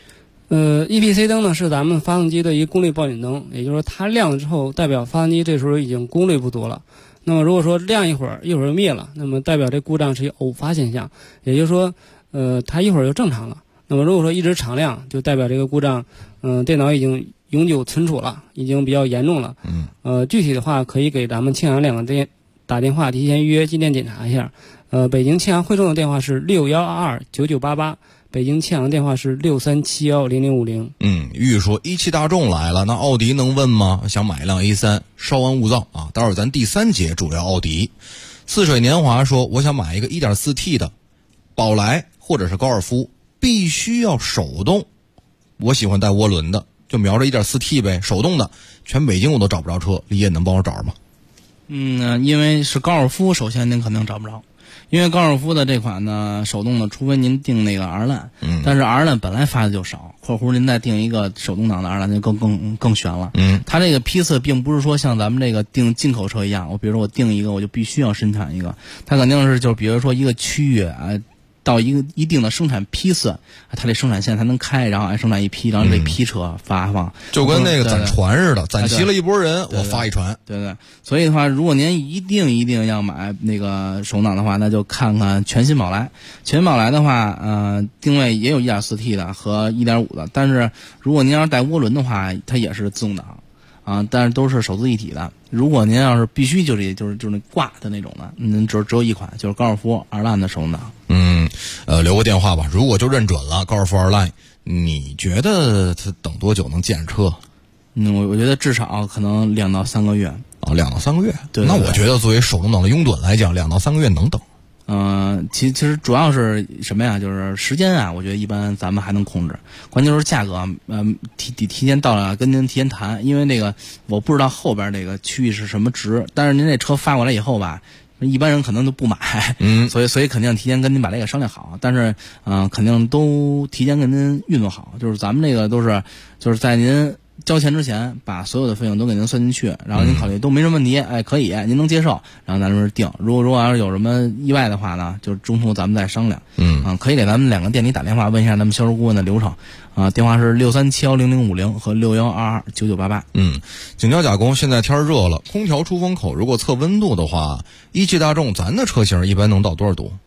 ？EPC 灯呢是咱们发动机的一个功率报警灯，也就是说它亮了之后，代表发动机这时候已经功率不足了。那么如果说亮一会儿又灭了，那么代表这故障是一个偶发现象，也就是说，它一会儿就正常了。那么如果说一直常亮，就代表这个故障，电脑已经永久存储了，已经比较严重了。具体的话可以给咱们庆阳2个店打电话，提前预约进店检查一下。北京庆阳汇众的电话是61229988，北京庆阳电话是63710050。 玉说一汽大众来了，那奥迪能问吗？想买一辆 A3，稍安勿躁啊，待会儿咱第3节主聊奥迪。似水年华说，我想买一个 1.4T 的宝来或者是高尔夫，必须要手动，我喜欢带涡轮的，就瞄着 1.4T 呗，手动的，全北京我都找不着车，李爷能帮我找吗？ 因为是高尔夫，首先您肯定找不着，因为高尔夫的这款呢，手动的，除非您订那个 R-Line，但是 R-Line 本来发的就少，括弧您再订一个手动挡的 R-Line 就更悬了。它这个批次并不是说像咱们这个订进口车一样，我比如说我订一个我就必须要生产一个，它肯定是就比如说一个区域到一定的生产批次，它这生产线才能开，然后生产一批，然后这批车发放， 就跟那个攒船似的，攒齐了一拨人，我发一船。 对，所以的话，如果您一定要买那个手挡的话，那就看看全新宝来。全新宝来的话，定位也有 1.4T 的和 1.5 的，但是如果您要是带涡轮的话，它也是自动挡。但是都是手自一体的。如果您要是必须就是那挂的那种的，只有一款，就是高尔夫 R-Line 的手动挡。 留个电话吧。如果就认准了高尔夫 R-Line，你觉得它等多久能见车？ 我觉得至少可能2到3个月。 2到3个月。 对。 那我觉得作为手动挡的拥趸来讲，2到3个月能等。 其实主要是什么呀？就是时间啊，我觉得一般咱们还能控制。关键就是价格，提前到了跟您提前谈，因为这个我不知道后边这个区域是什么值，但是您这车发过来以后吧，一般人可能都不买，所以肯定提前跟您把这个商量好，但是肯定都提前跟您运作好，就是咱们这个都是就是在您交钱之前把所有的费用都给您算进去，然后您考虑都没什么问题，可以，您能接受，然后咱这定。如果要是有什么意外的话呢，就是中途咱们再商量。可以给咱们2个店里打电话问一下咱们销售顾问的流程。电话是63710050和61229988。 请教贾工，现在天热了，空调出风口如果测温度的话，一汽大众咱的车型一般能到多少度？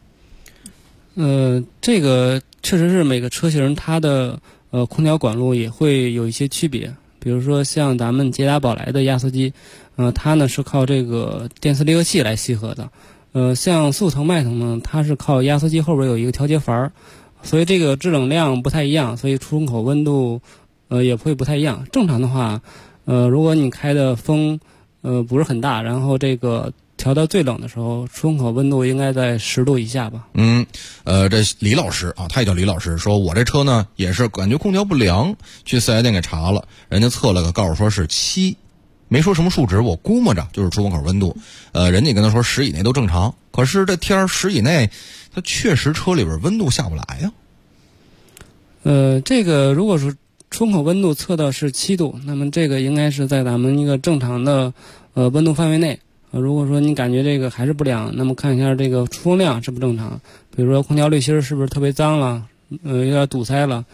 这个确实是每个车型它的空调管路也会有一些区别。比如说像咱们捷达宝来的压缩机，它呢是靠这个电磁离合器来吸合的。像速腾迈腾呢，它是靠压缩机后边有一个调节阀，所以这个制冷量不太一样，所以出风口温度也会不太一样。正常的话，如果你开的风不是很大，然后这个调到最冷的时候，出风口温度应该在10度以下吧。 这李老师啊，他也叫李老师，说我这车呢也是感觉空调不良，去4S店给查了，人家测了个，告诉说是7，没说什么数值，我估摸着就是出风口温度。人家跟他说10以内都正常，可是这天10以内，它确实车里边温度下不来呀。 这个如果说出风口温度测到是7度，那么这个应该是在咱们一个正常的温度范围内。如果说你感觉这个还是不良，那么看一下这个出风量是不正常，比如说空调滤芯是不是特别脏了，有点堵塞了，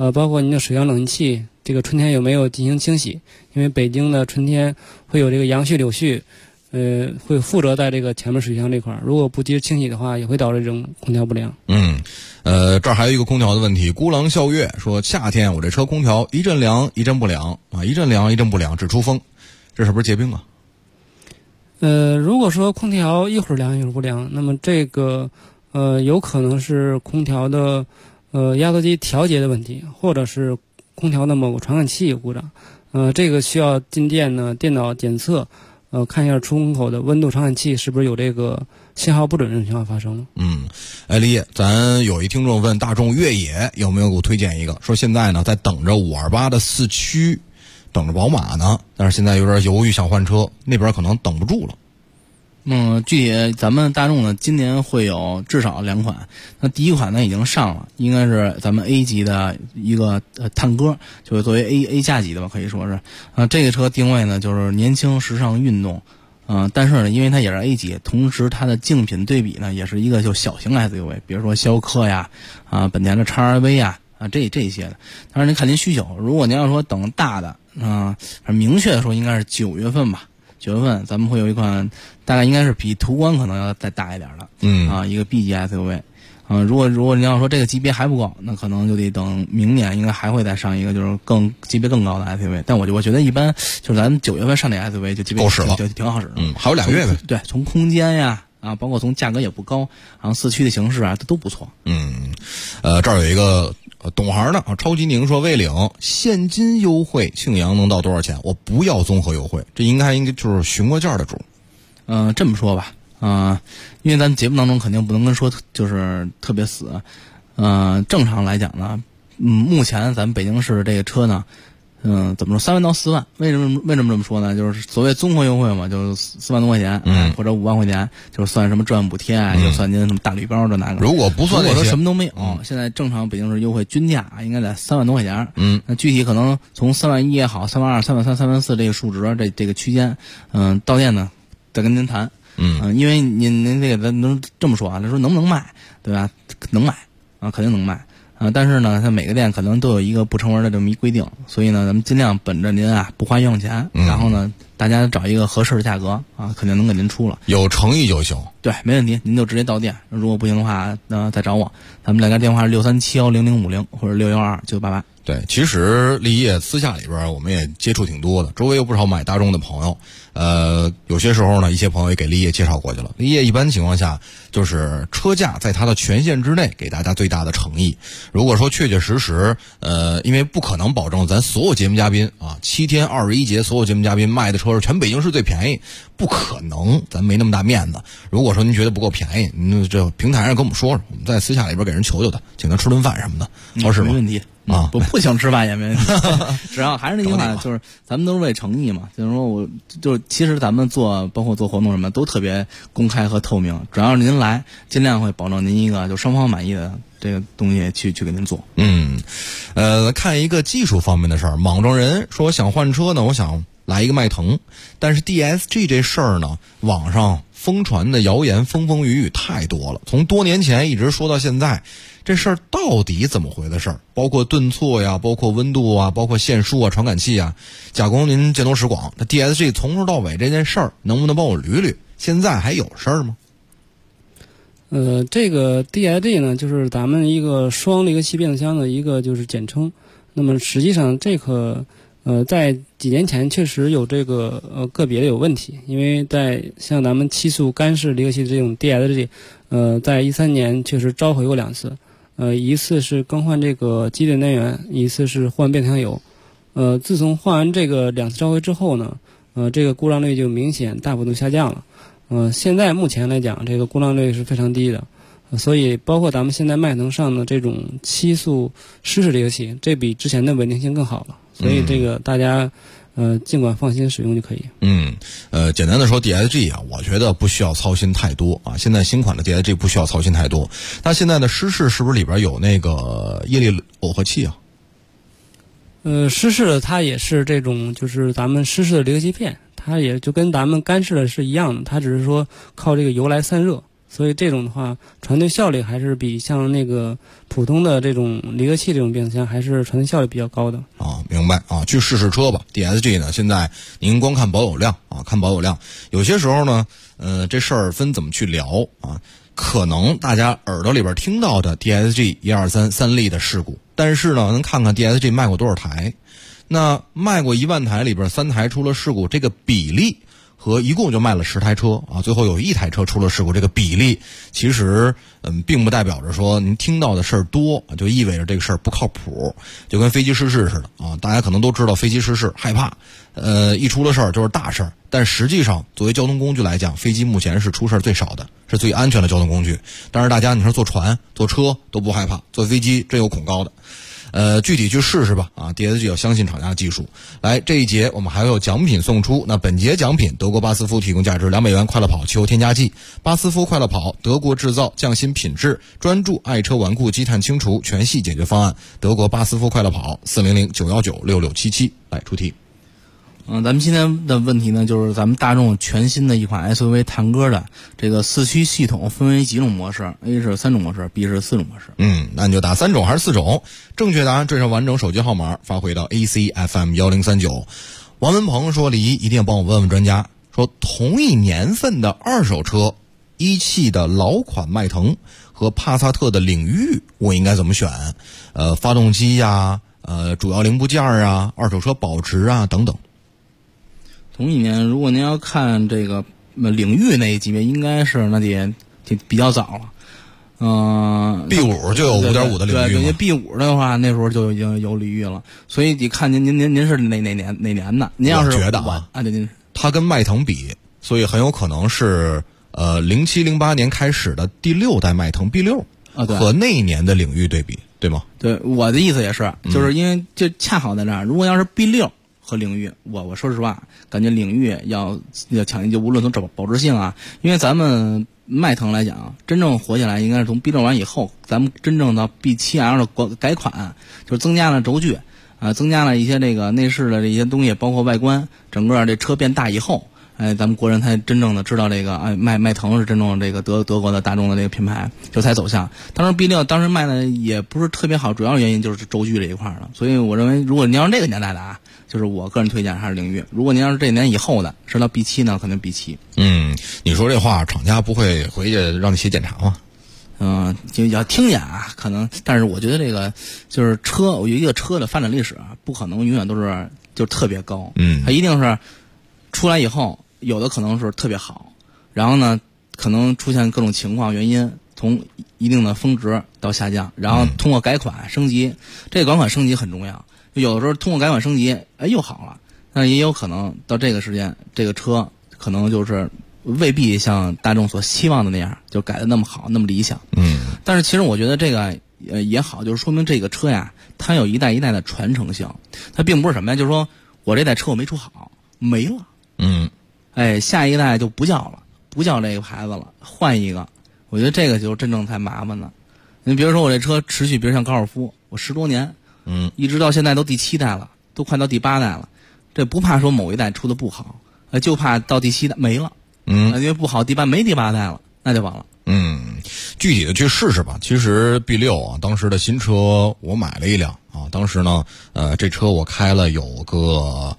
包括您的水箱冷气器，这个春天有没有进行清洗？因为北京的春天会有这个杨絮、柳絮，会附着在这个前面水箱这块儿，如果不及时清洗的话，也会导致这种空调不良。 这儿还有一个空调的问题。孤狼笑月说，夏天我这车空调一阵凉一阵不凉啊，一阵凉一阵不凉，只出风，这是不是结冰啊？ 如果说空调一会儿凉一会儿不凉，那么这个有可能是空调的压缩机调节的问题，或者是空调的某个传感器有故障。这个需要进电呢，电脑检测，看一下出风口的温度传感器是不是有这个信号不准这种情况发生了。 李野，咱有一听众问大众越野有没有给我推荐一个，说现在呢在等着528的4驱，等着宝马呢，但是现在有点犹豫想换车，那边可能等不住了。 具体咱们大众呢，今年会有至少2款。那第一款呢已经上了，应该是咱们 A 级的一个探歌，就是作为 A 价级的吧，可以说是。这个车定位呢就是年轻、时尚、运动。但是呢，因为它也是 A 级，同时它的竞品对比呢也是一个就小型 SUV， 比如说逍客呀，本田的 XRV 呀，这些的。当然您看您需求，如果您要说等大的，反正明确的说应该是9月份吧。9月份咱们会有一款，大概应该是比途观可能要再大一点的，一个 B 级 SUV。如果你要说这个级别还不够，那可能就得等明年，应该还会再上一个就是级别更高的 SUV。但我觉得一般就是咱9月份上那 SUV 就级别够使了， 就挺好使的。 还有2个月呗。 对，从空间呀，包括从价格也不高，然后4驱的形式都不错。 这儿有一个懂行的超级宁说，未领现金优惠，庆阳能到多少钱？我不要综合优惠，这应该就是询过价的主。 这么说吧，因为咱节目当中肯定不能跟说就是特别死，正常来讲呢，目前咱们北京市这个车呢，怎么说3万到4万？为什么这么说呢？就是所谓综合优惠嘛，就是4万多块钱，或者5万块钱，就是算什么转补贴啊，就算您什么大礼包的那个。 如果不算那些， 如果说什么都没有，现在正常北京市优惠均价应该在3万多块钱。那具体可能从3万1也好，3万2、3万3、3万4这个数值这个区间，到店呢再跟您谈。因为您这个咱能这么说啊，他说能不能卖，对吧？能买肯定能卖。但是呢，它每个店可能都有一个不成文的这么一规定，所以呢，咱们尽量本着您不花冤枉钱，然后呢，大家找一个合适的价格肯定能给您出了。 有诚意就行。 对，没问题，您就直接到店。如果不行的话，再找我。咱们两家电话是63710050或者6129988。 对，其实立业私下里边我们也接触挺多的，周围有不少买大众的朋友。有些时候呢，一些朋友也给立业介绍过去了。立业一般情况下就是车价在它的权限之内，给大家最大的诚意。如果说确确实实，因为不可能保证咱所有节目嘉宾7天21节所有节目嘉宾卖的车是全北京市最便宜，不可能，咱没那么大面子。如果说您觉得不够便宜，您这平台上跟我们说说，我们在私下里边给人求求他，请他吃顿饭什么的，合适吗？ 没问题。不请吃饭也没问题，只要还是那句话，就是咱们都是为诚意嘛。就是说其实咱们包括做活动什么都特别公开和透明，只要您来，尽量会保证您一个就双方满意的这个东西去给您做。 看一个技术方面的事儿，莽撞人说想换车呢，我想来一个迈腾，但是 DSG 这事儿呢，网上疯传的谣言风风雨雨太多了，从多年前一直说到现在。这事儿到底怎么回的事儿？包括顿挫呀，包括温度啊，包括线束啊，传感器啊。贾工您见多识广，那 DSG 从头到尾这件事儿，能不能帮我捋捋？现在还有事儿吗？ 这个 DSG 呢，就是咱们一个双离合器变速箱的一个就是简称。那么实际上这个在几年前确实有这个个别的有问题，因为在像咱们7速干式离合器这种 DSG，在13年确实召回过2次，一次是更换这个机电单元，一次是换变速箱油。自从换完这个2次召回之后呢，这个故障率就明显大幅度下降了。现在目前来讲，这个故障率是非常低的。所以包括咱们现在迈腾上的这种7速湿式离合器，这比之前的稳定性更好了。所以这个大家尽管放心使用就可以。 简单的说 DSG 我觉得不需要操心太多现在新款的 DSG 不需要操心太多。它现在的湿式是不是里边有那个液力耦合器啊？ 湿式的它也是这种，就是咱们湿式的离合器片，它也就跟咱们干式的是一样的，它只是说靠这个油来散热， 所以这种的话，传对效率还是比像那个普通的这种离合器这种变速箱还是传对效率比较高的。 啊，明白啊，去试试车吧。DSG 呢，现在您光看保有量啊，看保有量，有些时候呢，这事儿分怎么去聊啊。可能大家耳朵里边听到的 DSG 123例的事故，但是呢，能看看 DSG 卖过多少台？那卖过1万台里边3台出了事故，这个比例和一共就卖了10台车啊，最后有1台车出了事故，这个比例其实并不代表着说您听到的事儿多，就意味着这个事儿不靠谱，就跟飞机失事似的啊。大家可能都知道飞机失事害怕，一出了事儿就是大事儿，但实际上作为交通工具来讲，飞机目前是出事儿最少的，是最安全的交通工具。但是大家你说坐船、坐车都不害怕，坐飞机真有恐高的。具体去试试吧啊 ！DSG 要相信厂家的技术。来，这一节我们还有奖品送出。那本节奖品，德国巴斯夫提供价值200元快乐跑汽油添加剂。巴斯夫快乐跑，德国制造，匠心品质，专注爱车顽固积碳清除全系解决方案。德国巴斯夫快乐跑，400-919-6677。来出题。 咱们今天的问题呢，就是咱们大众全新的一款 SUV 探戈的这个4驱系统分为几种模式 ？A 是3种模式 ，B 是4种模式。 那你就答3种还是4种？正确答案缀上完整手机号码，发回到 ACFM1039。王文鹏说：“李一定要帮我问问专家，说同一年份的二手车，一汽的老款迈腾和帕萨特的领域，我应该怎么选？发动机呀，主要零部件啊，二手车保值啊等等。” 同一年，如果您要看这个领域那一级别，应该是那得比较早了。 B5 就有5.5的领域对，B5 的话，那时候就已经有领域了。所以你看您是哪年的？您要是觉得您它跟迈腾比，所以很有可能是07-08年开始的第6代迈腾 B6 和那一年的领域对比，对吗？ 对，我的意思也是，就是因为就恰好在这儿，如果要是 B6。和领域，我说实话，感觉领域要强，就无论从保值性啊，因为咱们迈腾来讲，真正活下来应该是从 B6 完以后，咱们真正到 B7L 的改款，就是增加了轴距啊，增加了一些这个内饰的这些东西，包括外观，整个这车变大以后，咱们国人才真正的知道这个迈腾是真正的这个德国的大众的这个品牌，这才走向。当时 B6 当时卖的也不是特别好，主要原因就是轴距这一块的，所以我认为，如果您要是这个年代的啊。就是我个人推荐还是领域。如果您要是这年以后的，是到 B7 呢，肯定 B7。 你说这话，厂家不会回去让你写检查吗？ 就要听见啊，可能。但是我觉得这个就是车，我有一个车的发展历史啊，不可能永远都是就特别高。它一定是出来以后，有的可能是特别好，然后呢，可能出现各种情况原因，从一定的峰值到下降，然后通过改款升级，这个改款升级很重要。有的时候通过改款升级，又好了，但也有可能到这个时间，这个车可能就是未必像大众所期望的那样，就改的那么好，那么理想。但是其实我觉得这个也好，就是说明这个车呀，它有一代一代的传承性，它并不是什么呀，就是说我这代车我没出好，没了。下一代就不叫了，不叫这个牌子了，换一个。我觉得这个就是真正才麻烦的。你比如说我这车持续，比如像高尔夫，我10多年。一直到现在都第7代了，都快到第8代了，这不怕说某一代出的不好，就怕到第7代没了，因为不好，没第8代了，那就完了。 具体的去试试吧。其实 B6 啊，当时的新车我买了一辆啊，当时呢，这车我开了有个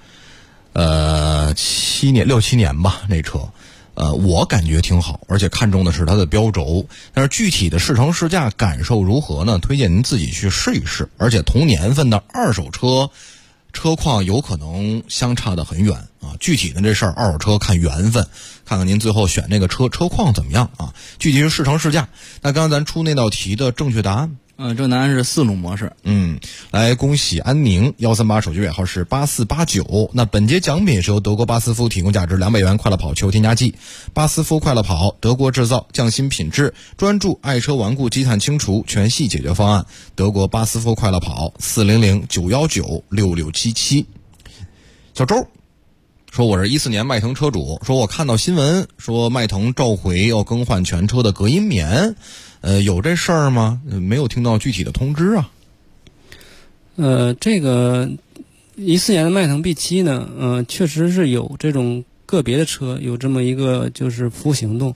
6、7年吧，那车。我感觉挺好，而且看中的是它的标轴，但是具体的试乘试驾感受如何呢？推荐您自己去试一试。而且同年份的二手车，车况有可能相差得很远啊。具体的这事儿，二手车看缘分，看看您最后选那个车况怎么样啊。具体是试乘试驾。那刚刚咱出那道题的正确答案。 正确答案是4种模式。 来恭喜安宁138，手机尾号是8489。那本节奖品是由德国巴斯夫提供价值200元快乐跑汽油添加剂。巴斯夫快乐跑，德国制造，匠心品质，专注爱车顽固积碳清除全系解决方案。德国巴斯夫快乐跑，400-919-6677。小周说我是14年迈腾车主，说我看到新闻说迈腾召回要更换全车的隔音棉，有这事儿吗？没有听到具体的通知啊。 这个14年的迈腾 B7 呢，确实是有这种个别的车有这么一个就是服务行动。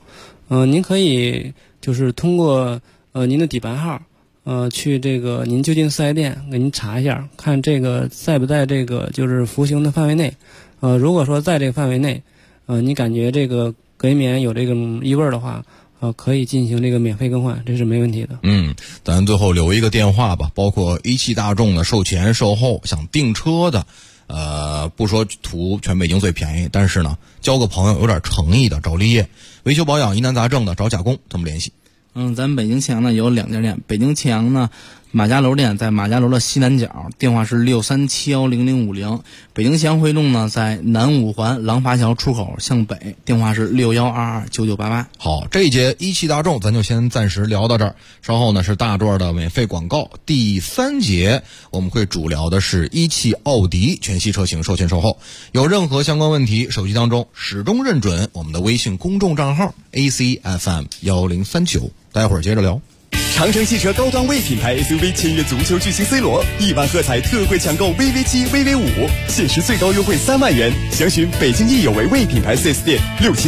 您可以就是通过您的底盘号，去这个您就近四 S 店给您查一下，看这个在不在这个就是服刑的范围内。如果说在这个范围内，你感觉这个隔音棉有这个异味的话，可以进行这个免费更换，这是没问题的。 咱最后留一个电话吧，包括一汽大众的售前售后想订车的，不说图全北京最便宜，但是呢，交个朋友有点诚意的找立业，维修保养疑难杂症的找甲工，怎么联系？ 咱北京庆阳呢有2家店，北京庆阳呢马家楼店在马家楼的西南角，电话是6371050；北京庆阳汇众呢在南五环廊坊桥出口向北，电话是61229988。 好，这一节一汽大众咱就先暂时聊到这儿，稍后呢是大段的免费广告。第3节我们会主聊的是一汽奥迪全系车型售前售后，有任何相关问题，手机当中始终认准我们的微信公众账号 ACFM1039。待会儿接着聊。 长城汽车高端 V 品牌 SUV 签约足球巨星 C 罗，1万喝彩特惠抢购 VV7、VV5，限时最高优惠3万元。详询北京易有为 V 品牌 4S 店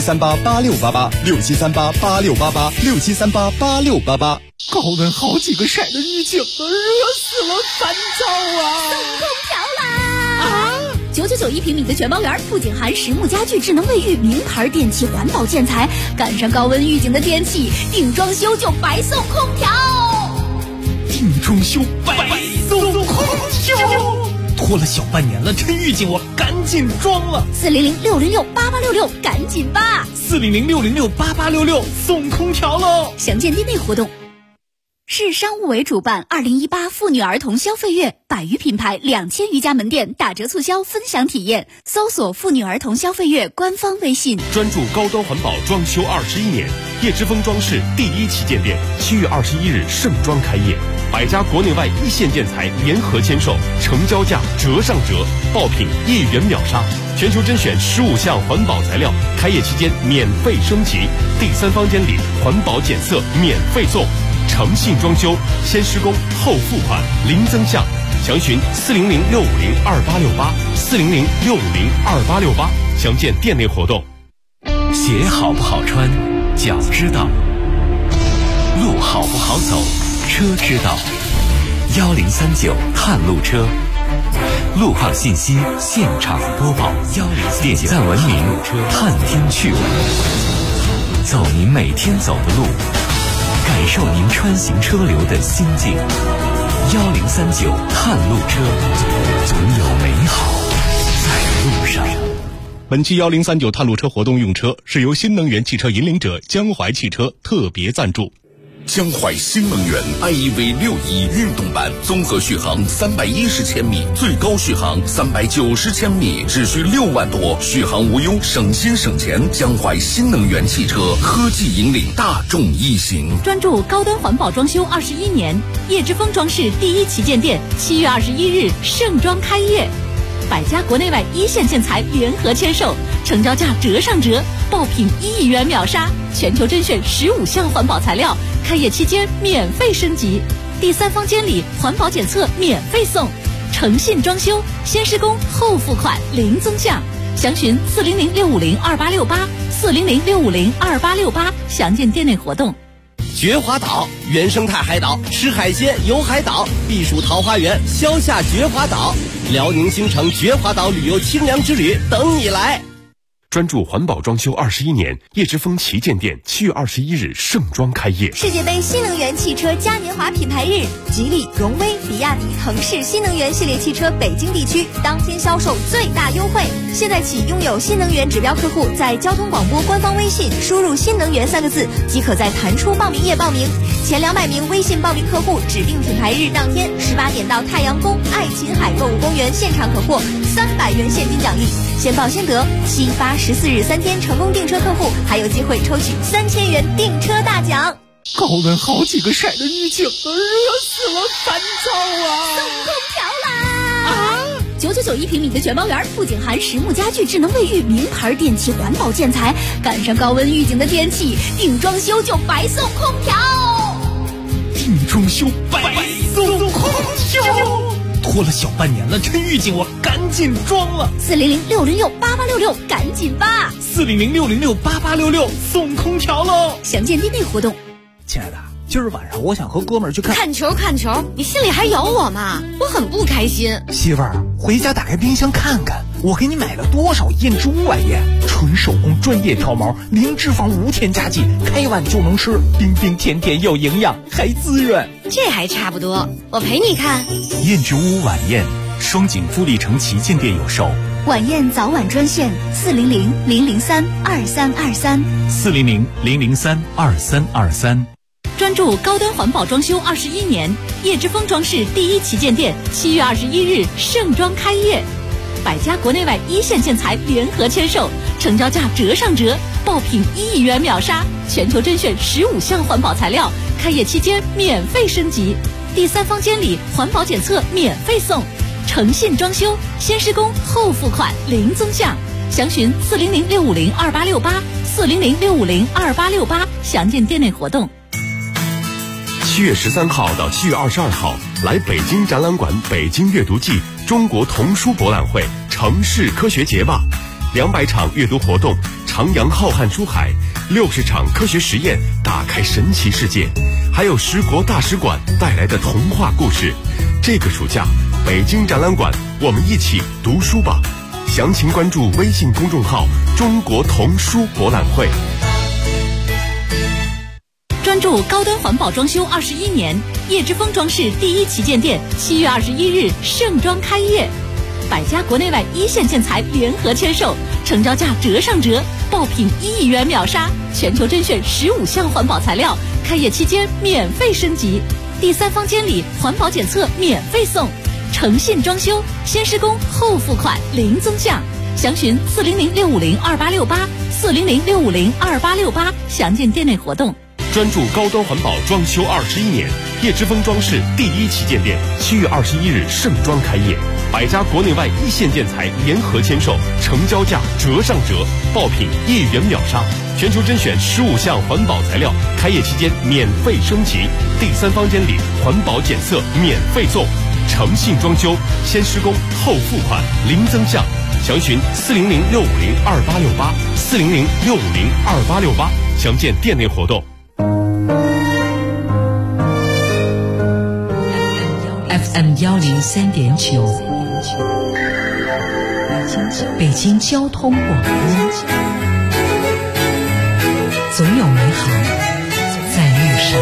67388688，67388688，67388688。 高温好几个晒的预警了，热死了，烦躁啊！ 送空调啦！999一平米的全包园，不仅含实木家具、智能卫浴、名牌电器、环保建材，赶上高温预警的天气，定装修就白送空调。 定装修白送空调，拖了小半年了，趁预警我赶紧装了。 400-606-8866，赶紧吧 ！400-606-8866，送空调喽！ 详见店内活动。市商务委主办2018妇女儿童消费月，100余品牌2000余家门店打折促销分享体验，搜索妇女儿童消费月官方微信。 专注高端环保装修21年，叶之峰装饰第1旗舰店7月21日盛装开业，100家国内外一线建材联合签售，成交价折上折，爆品1元秒杀，全球甄选15项环保材料，开业期间免费升级，第3房间里环保检测免费送。诚信装修，先施工后付款，零增项。详询400-650-2868，400-650-2868，详见店内活动。 鞋好不好穿，脚知道；路好不好走，车知道。1039探路车，路况信息现场播报。点赞文明，探听趣闻，走您每天走的路。感受您穿行车流的心境。1039探路车，总有美好在路上。 本期1039探路车活动用车是由新能源汽车引领者江淮汽车特别赞助。 江淮新能源 iEV61运动版，综合续航310千米，最高续航390千米，只需6万多，续航无忧，省心省钱。江淮新能源汽车科技引领大众一行， 专注高端环保装修21年，叶之峰装饰第1旗舰店7月21日盛装开业，100家国内外一线建材联合签售，成交价折上折，爆品1亿元秒杀，全球甄选15项环保材料，开业期间免费升级，第3房间里环保检测免费送，诚信装修，先施工后付款，零增项。详询400-650-2868，400-650-2868，详见店内活动。 绝华岛，原生态海岛，吃海鲜游海岛，避暑桃花源，消夏绝华岛，辽宁新城绝华岛旅游清凉之旅等你来。 专注环保装修21年，叶之峰旗舰店7月21日盛装开业。 世界杯新能源汽车嘉年华品牌日，吉利、荣威、比亚迪、腾势新能源系列汽车北京地区当天销售最大优惠。现在起，拥有新能源指标客户在交通广播官方微信输入“新能源”3个字，即可在弹出报名页报名。前200名微信报名客户，指定品牌日当天18点到太阳宫爱琴海购物公园现场可获300元现金奖励，先报先得。7、8、14日3天成功订车客户还有机会抽取3000元订车大奖。 高温好几个晒的预警了，热死了，烦躁啊！ 送空调啦！999一平米的全包园，不仅含实木家具、智能卫浴、名牌电器、环保建材，赶上高温预警的天气，定装修就白送空调。 定装修白送空调，拖了小半年了，趁预警我赶紧装了。 400-606-8866，赶紧吧 400-606-8866送空调喽！ 详见店内活动。 亲爱的，今儿晚上我想和哥们儿去看球，你心里还有我吗？我很不开心。 媳妇儿，回家打开冰箱看看，我给你买了多少燕之屋晚宴，纯手工专业调毛，零脂肪无添加剂，开碗就能吃，冰冰甜甜又营养，还滋润。 这还差不多，我陪你看。 燕之屋晚宴，双井富力城旗舰店有售。 晚宴早晚专线400-003-2323 400-003-2323。 专注高端环保装修21年，叶之峰装饰第一旗舰店7月21日盛装开业，百家国内外一线建材联合签售，成交价折上折，爆品1亿元秒杀，全球甄选15项环保材料，开业期间免费升级，第3方监理环保检测免费送，诚信装修，先施工后付款零增项，详询400-650-2868 400-650-2868，详见店内活动。 7月13号到7月22号，来北京展览馆北京阅读季中国童书博览会城市科学节吧，200场阅读活动，徜徉浩瀚书海，60场科学实验，打开神奇世界，还有10国大使馆带来的童话故事。这个暑假，北京展览馆，我们一起读书吧！详情关注微信公众号“中国童书博览会”。 专注高端环保装修21年，叶之峰装饰第一旗舰店7月21日盛装开业，百家国内外一线建材联合签售，成交价折上折，爆品1亿元秒杀，全球甄选15项环保材料，开业期间免费升级，第3方监理环保检测免费送，诚信装修，先施工后付款零增项，详询400-650-2868 400-650-2868，详见店内活动。 专注高端环保装修21年，叶之峰装饰第一旗舰店7月21日盛装开业，百家国内外一线建材联合签售，成交价折上折，爆品1亿元秒杀，全球甄选15项环保材料，开业期间免费升级，第3方监理环保检测免费送，诚信装修，先施工后付款零增项，详询400-650-2868 400-650-2868，详见店内活动。 FM 103.9，北京交通广播，总有美好在路上。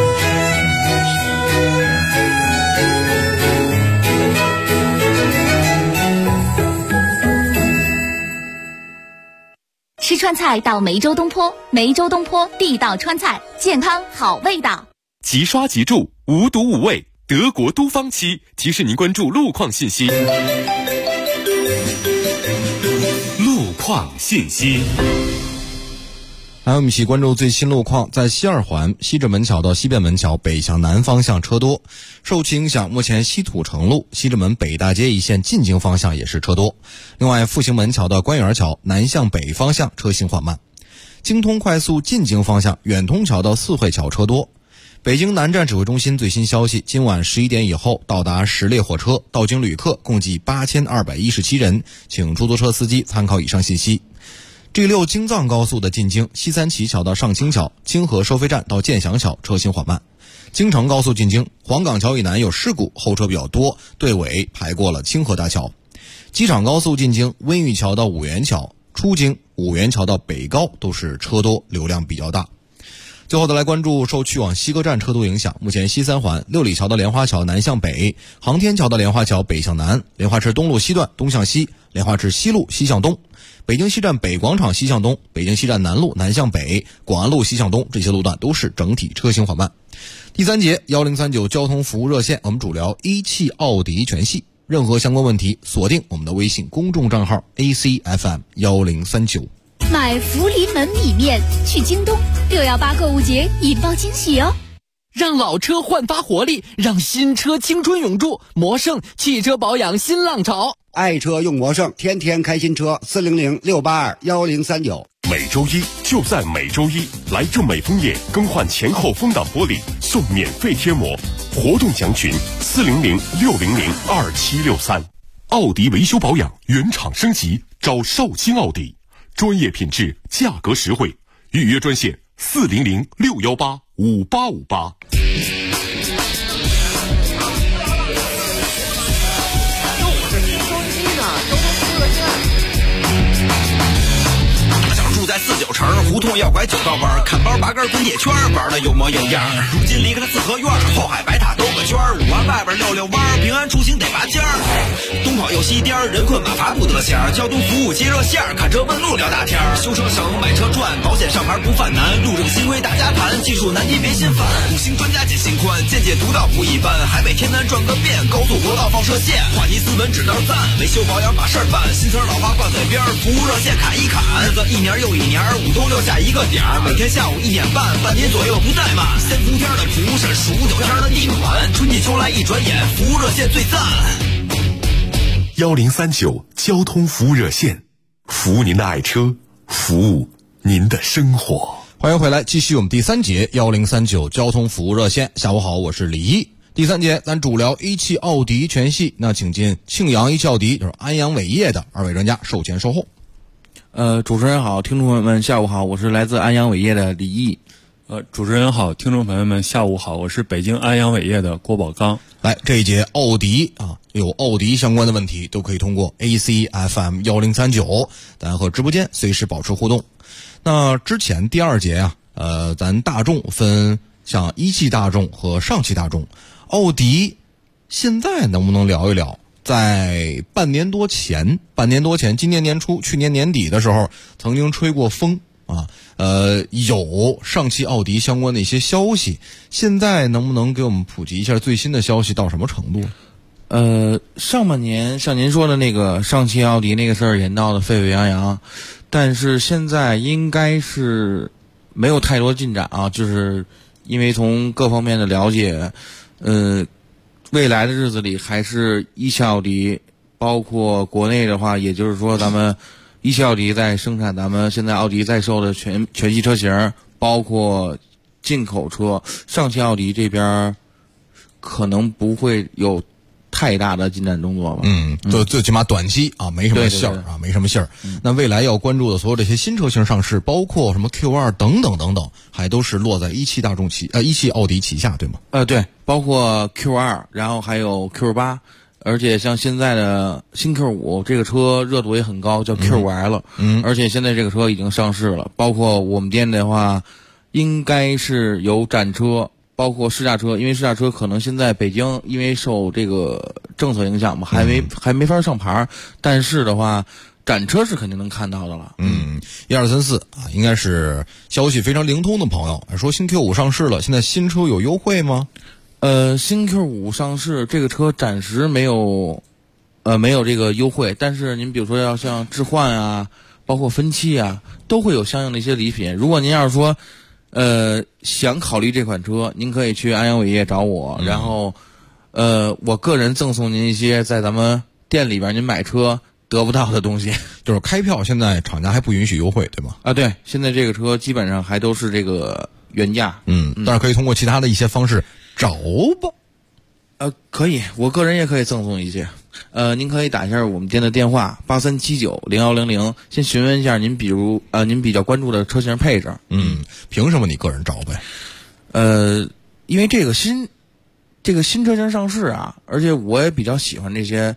吃川菜到梅州东坡，梅州东坡地道川菜，健康好味道。 即刷即住，无毒无味，德国都方漆提示您关注路况信息。路况信息。 来，我们一起关注最新路况。在西二环西直门桥到西便门桥北向南方向车多，受其影响，目前西土城路西直门北大街一线进京方向也是车多。另外，复兴门桥到官园桥南向北方向车行缓慢。京通快速进京方向远通桥到四惠桥车多。北京南站指挥中心最新消息，今晚11点以后到达10列火车，到京旅客共计8217人，请出租车司机参考以上信息。G6 京藏高速的进京西三旗桥到上清桥清河收费站到建祥桥车行缓慢。京承高速进京黄岗桥以南有事故，后车比较多，队尾排过了清河大桥。机场高速进京温榆桥到五元桥出京五元桥到北高都是车多，流量比较大。最后再来关注受去往西客站车多影响，目前西三环六里桥到莲花桥南向北，航天桥到莲花桥北向南，莲花池东路西段东向西，莲花池西路西向东，北京西站北广场西向东，北京西站南路南向北，广安路西向东，这些路段都是整体车行缓慢。第三节1039交通服务热线，我们主聊一汽奥迪全系，任何相关问题锁定我们的微信公众账号 ACFM1039。 买福临门米面去京东，618购物节引爆惊喜哦！ 让老车焕发活力，让新车青春永驻。魔胜汽车保养新浪潮， 爱车用魔胜，天天开新车，400-682-1039。 每周一就在每周一，来正美枫叶更换前后风挡玻璃送免费贴膜，活动详询400-600-2763。奥迪维修保养原厂升级，找绍兴奥迪。 专业品质，价格实惠。预约专线400-618-5858。 在49城胡同要拐9道弯，看包拔根滚铁圈，玩的有模有样。如今离开了四合院，后海白塔兜个圈，5环外边溜弯，平安出行得拔尖儿。东跑又西颠，人困马乏不得闲。交通服务接热线，看车问路聊大天。修车省，买车赚，保险上牌不犯难。路政新规大家谈，技术难题别心烦。5星专家解心宽，见解独到不一般。海北天南转个遍，高速国道放射线，话题斯文指道赞，维修保养把事儿办。新车老花挂嘴边，服务热线砍一砍。日子一年又一年，5都留下一个点儿，每天下午1点半，半天左右不怠慢。先伏天的蒲是数9天的地暖，春季秋来一转眼，服务热线最赞。 1039交通服务热线，服务您的爱车，服务您的生活。 欢迎回来，继续我们第3节1039交通服务热线。下午好，我是李毅。第3节咱主聊一汽奥迪全系，那请进庆阳一汽奥迪就是安阳伟业的2位专家售前售后。 主持人好，听众朋友们下午好，我是来自安阳伟业的李毅。 主持人好，听众朋友们下午好，我是北京安阳伟业的郭宝刚。 来，这一节奥迪啊，有奥迪相关的问题都可以通过 AC/FM 1039，咱和直播间随时保持互动。那之前第2节啊，咱大众分像一汽大众和上汽大众，奥迪现在能不能聊一聊？在半年多前，今年年初、去年年底的时候，曾经吹过风啊，有上汽奥迪相关的一些消息，现在能不能给我们普及一下最新的消息到什么程度？ 上半年像您说的那个上汽奥迪那个事儿也闹得沸沸扬扬，但是现在应该是没有太多进展啊，就是因为从各方面的了解，未来的日子里还是一汽奥迪，包括国内的话，也就是说咱们一汽奥迪在生产咱们现在奥迪在售的全系车型，包括进口车，上汽奥迪这边可能不会有太大的进展动作吧。 最起码短期啊没什么信儿啊，没什么信儿。那未来要关注的所有这些新车型上市，包括什么 Q2 等等等等，还都是落在一汽奥迪旗下，对吗？ 对，包括 Q2， 然后还有 Q8， 而且像现在的新 Q5 这个车热度也很高，叫 Q5L，而且现在这个车已经上市了。包括我们店的话，应该是有展车。包括试驾车，因为试驾车可能现在北京因为受这个政策影响嘛，还没法上牌，但是的话，展车是肯定能看到的了。 1234啊，应该是消息非常灵通的朋友说新 Q5 上市了，现在新车有优惠吗？ 新 Q5 上市，这个车暂时没有这个优惠，但是您比如说要像置换啊，包括分期啊，都会有相应的一些礼品。如果您要是说想考虑这款车，您可以去安阳伟业找我，然后我个人赠送您一些在咱们店里边您买车得不到的东西。 就是开票现在厂家还不允许优惠，对吗？ 对，现在这个车基本上还都是这个原价。 但是可以通过其他的一些方式找吧。 可以，我个人也可以赠送一些。您可以打一下我们店的电话83790100，先询问一下您比较关注的车型配置。 凭什么你个人找呗？ 因为这个新车型上市啊，而且我也比较喜欢这些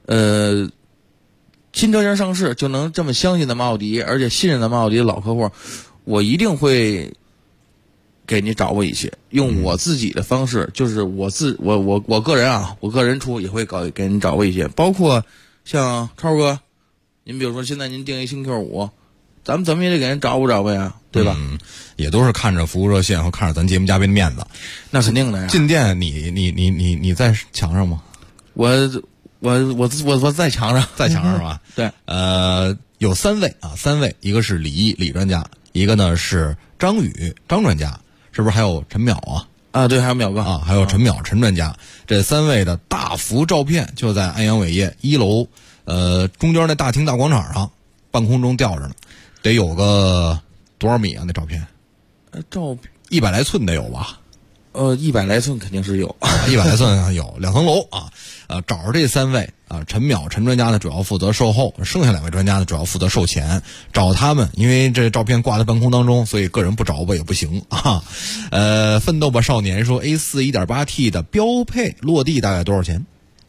新车型上市就能这么相信咱们奥迪，而且信任咱们奥迪的老客户，我一定会给你找过一些，用我自己的方式，就是我个人啊，我个人出也会给您找过一些，包括像超哥，您比如说现在您订一新 Q5， 咱们怎么也得给人找补呀，对吧？ 也都是看着服务热线和看着咱节目嘉宾的面子， 那肯定的呀。 进店你在墙上吗？ 我在墙上， 在墙上是吧？ 对， 有3位，一个是李毅李专家，一个呢是张宇张专家。是不是还有陈淼啊？ 对，还有淼哥啊，还有陈淼陈专家。这3位的大幅照片就在安阳伟业1楼，中间那大厅大广场上，半空中吊着呢，得有个多少米啊？那照片？100来寸得有吧？ 100来寸肯定是有 ，100来寸有2层楼啊。找着这3位啊，陈淼陈专家呢主要负责售后，剩下2位专家呢主要负责售前。找他们，因为这照片挂在半空当中，所以个人不找我也不行啊。奋斗吧少年说 A4 1.8T 的标配落地大概多少钱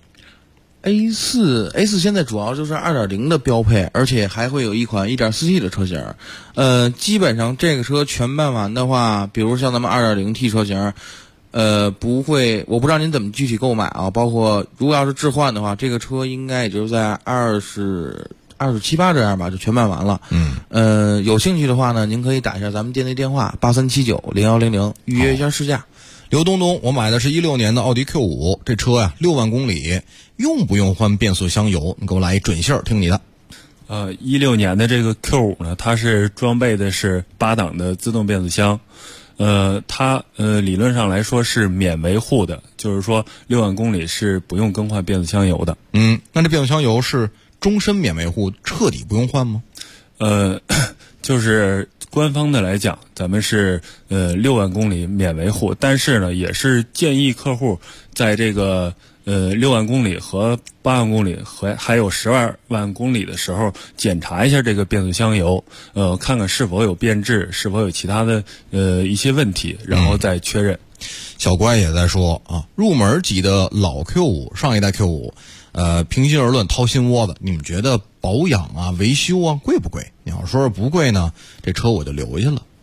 ？A4 现在主要就是 2.0 的标配，而且还会有一款 1.4T 的车型。基本上这个车全办完的话，比如像咱们 2.0T 车型。不会，我不知道您怎么具体购买啊。包括如果要是置换的话，这个车应该也就是在27、28这样吧，就全办完了。有兴趣的话呢，您可以打一下咱们店内电话83790100预约一下试驾。 刘东东，我买的是16年的奥迪 Q5，这车呀6万公里，用不用换变速箱油？你给我来一准信儿，听你的。 16年的这个 Q5 呢，它是装备的是8档的自动变速箱。它理论上来说是免维护的，就是说6万公里是不用更换变速箱油的。 那这变速箱油是终身免维护，彻底不用换吗？ 就是官方的来讲，咱们是6万公里免维护，但是呢，也是建议客户在这个6万公里和8万公里和还有12万公里的时候，检查一下这个变速箱油，看看是否有变质，是否有其他的一些问题，然后再确认。 小乖也在说啊，入门级的老 Q5，上一代 Q5，平心而论掏心窝子，你们觉得保养啊、维修啊贵不贵？你要说是不贵呢，这车我就留下了。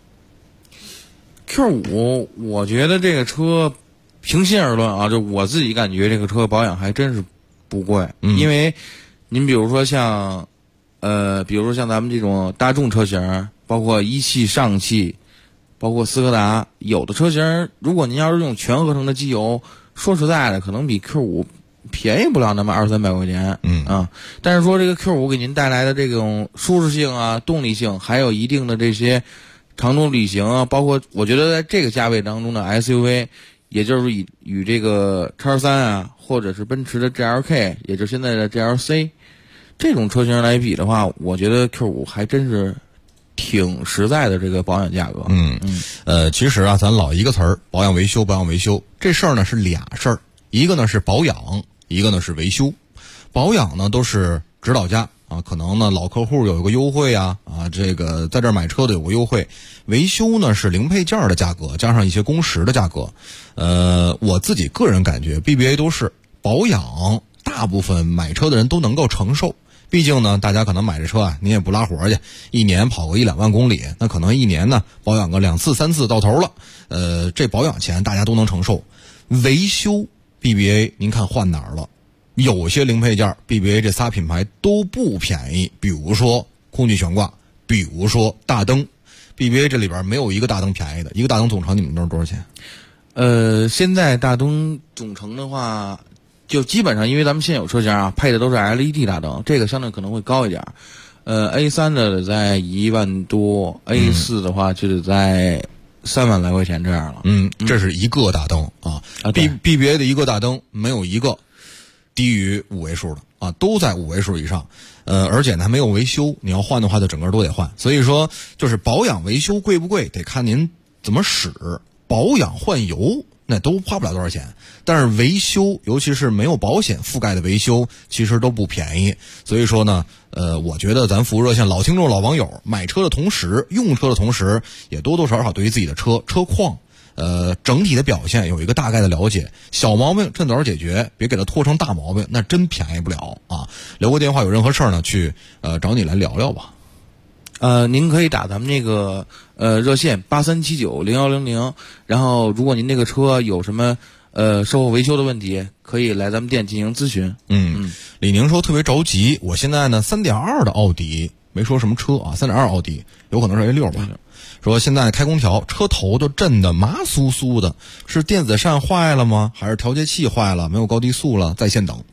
Q5，我觉得这个车。平心而论啊，就我自己感觉这个车保养还真是不贵，因为您比如说像咱们这种大众车型，包括一汽、上汽，包括斯柯达，有的车型如果您要是用全合成的机油，说实在的，可能比 Q5 便宜不了那么200-300块钱，但是说这个 Q5 给您带来的这种舒适性啊、动力性，还有一定的这些长途旅行啊，包括我觉得在这个价位当中的 SUV。也就是与这个 X3 啊，或者是奔驰的 GLK， 也就是现在的 GLC 这种车型来比的话，我觉得 Q5 还真是挺实在的这个保养价格。 其实啊，咱老一个词儿，保养维修，保养维修这事儿呢是俩事儿，一个呢是保养，一个呢是维修。保养呢都是指导价啊，可能呢老客户有一个优惠啊，这个在这儿买车的有个优惠。维修呢是零配件的价格加上一些工时的价格。我自己个人感觉 BBA 都是保养，大部分买车的人都能够承受。毕竟呢，大家可能买这车啊，你也不拉活去，一年跑个1-2万公里，那可能一年呢保养个2次3次到头了。这保养钱大家都能承受。维修 BBA 您看换哪儿了？有些零配件 BBA 这仨品牌都不便宜，比如说空气悬挂，比如说大灯。BBA 这里边没有一个大灯便宜的，一个大灯总成你们知道多少钱？ 现在大灯总成的话，就基本上因为咱们现有车型啊，配的都是 LED 大灯，这个相对可能会高一点。A3 的在1万多，A4 的话就得在3万来块钱这样了。 这是一个大灯啊。BBA 的一个大灯没有一个低于5位数的啊，都在5位数以上。而且呢还没有维修，你要换的话就整个都得换。所以说就是保养维修贵不贵得看您怎么使。保养换油那都花不了多少钱，但是维修尤其是没有保险覆盖的维修其实都不便宜。所以说呢我觉得咱服务热线老听众老网友买车的同时用车的同时也多多少少对于自己的车况整体的表现有一个大概的了解，小毛病趁早解决，别给它拖成大毛病，那真便宜不了啊！留个电话，有任何事儿呢，去找你来聊聊吧。 您可以打咱们那个热线83790100，然后如果您那个车有什么售后维修的问题，可以来咱们店进行咨询。 李宁说特别着急，我现在呢3.2的奥迪，没说什么车啊，3.2奥迪有可能是 A6 吧。说现在开空调，车头都震得麻酥酥的，是电子扇坏了吗？还是调节器坏了？没有高低速了？在线等。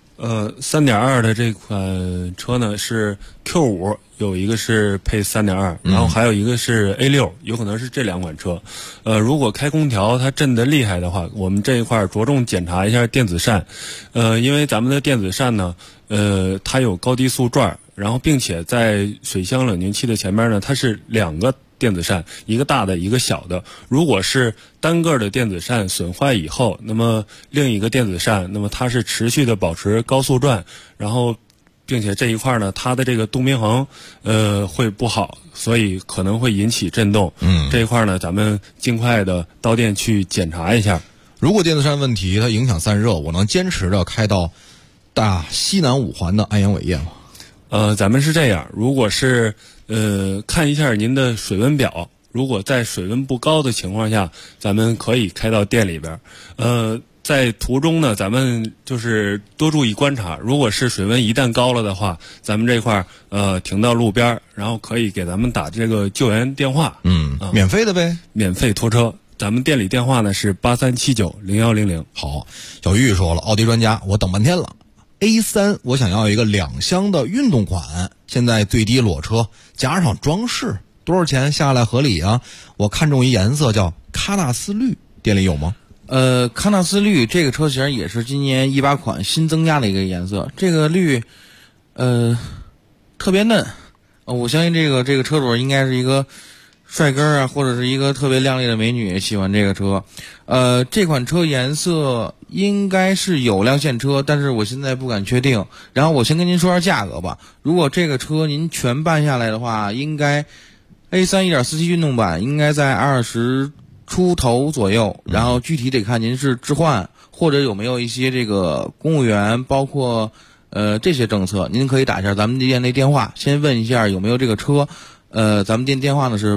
3.2的这款车呢是 Q5， 有一个是配3.2，然后还有一个是 A6， 有可能是这2款车。如果开空调它震得厉害的话，我们这一块着重检查一下电子扇。因为咱们的电子扇呢，它有高低速转，然后并且在水箱冷凝器的前面呢，它是2个电子扇，一个大的，一个小的。如果是单个的电子扇损坏以后，那么另一个电子扇，那么它是持续的保持高速转，然后并且这一块呢，它的这个动平衡会不好，所以可能会引起震动。这一块呢，咱们尽快的到店去检查一下。 如果电子扇问题它影响散热，我能坚持着开到大西南五环的安阳伟业吗？ 咱们是这样，如果是看一下您的水温表，如果在水温不高的情况下，咱们可以开到店里边。在途中呢，咱们就是多注意观察。如果是水温一旦高了的话，咱们这块停到路边，然后可以给咱们打这个救援电话。 免费的呗， 免费拖车。咱们店里电话呢是83790100。 好，小玉说了，奥迪专家，我等半天了。A3 我想要一个2厢的运动款，现在最低裸车加上装饰，多少钱下来合理啊？我看中一颜色叫喀纳斯绿，店里有吗？ 喀纳斯绿这个车型也是今年18款新增加的一个颜色，这个绿特别嫩，我相信这个车主应该是一个帅哥啊，或者是一个特别靓丽的美女喜欢这个车。这款车颜色应该是有辆现车，但是我现在不敢确定。然后我先跟您说下价格吧。如果这个车您全办下来的话，应该 A3 1.47 运动版应该在20出头左右，然后具体得看您是置换或者有没有一些这个公务员，包括这些政策，您可以打一下咱们店的电话，先问一下有没有这个车。咱们店电话呢是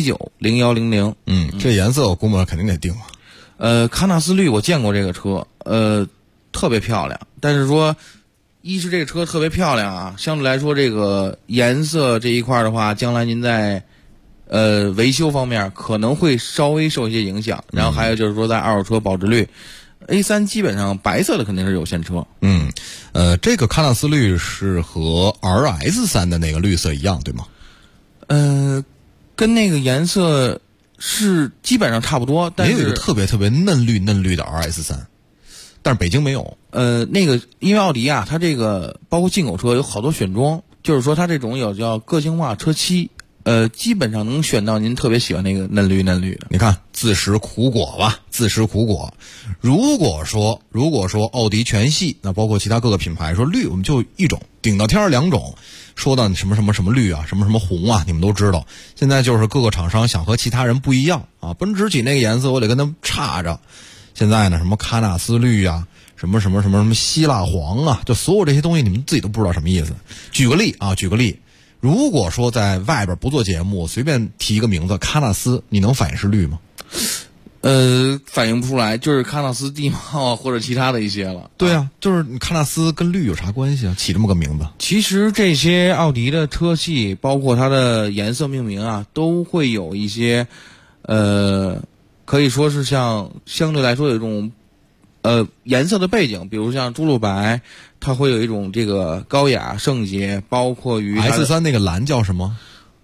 83790100。 这颜色我估摸着肯定得定啊。 喀纳斯绿我见过这个车，特别漂亮，但是说一是这个车特别漂亮啊，相对来说这个颜色这一块的话，将来您在维修方面可能会稍微受一些影响。然后还有就是说在二手车保值率，A3 基本上白色的肯定是有现车。 这个喀纳斯绿是和 RS3 的那个绿色一样对吗？ 跟那个颜色是基本上差不多，但是也有一个特别特别嫩绿的 RS3， 但是北京没有。 那个因为奥迪啊，它这个包括进口车有好多选装，就是说它这种有叫个性化车漆，基本上能选到您特别喜欢那个嫩绿的。 你看自食苦果吧，自食苦果。如果说奥迪全系，那包括其他各个品牌说绿我们就一种，顶到天儿2种，说到什么绿啊，什么红啊，你们都知道。现在就是各个厂商想和其他人不一样啊，奔驰起那个颜色我得跟他们差着。现在呢，什么喀纳斯绿啊，什么希腊黄啊，就所有这些东西你们自己都不知道什么意思。举个例，如果说在外边不做节目，随便提一个名字喀纳斯，你能反应是绿吗？ 反应不出来，就是喀纳斯地貌啊，或者其他的一些了。 对啊，就是喀纳斯跟绿有啥关系啊？起这么个名字。 其实这些奥迪的车系，包括它的颜色命名啊，都会有一些可以说是相对来说有一种颜色的背景，比如像朱鹭白，它会有一种这个高雅圣洁，包括于 S3 那个蓝叫什么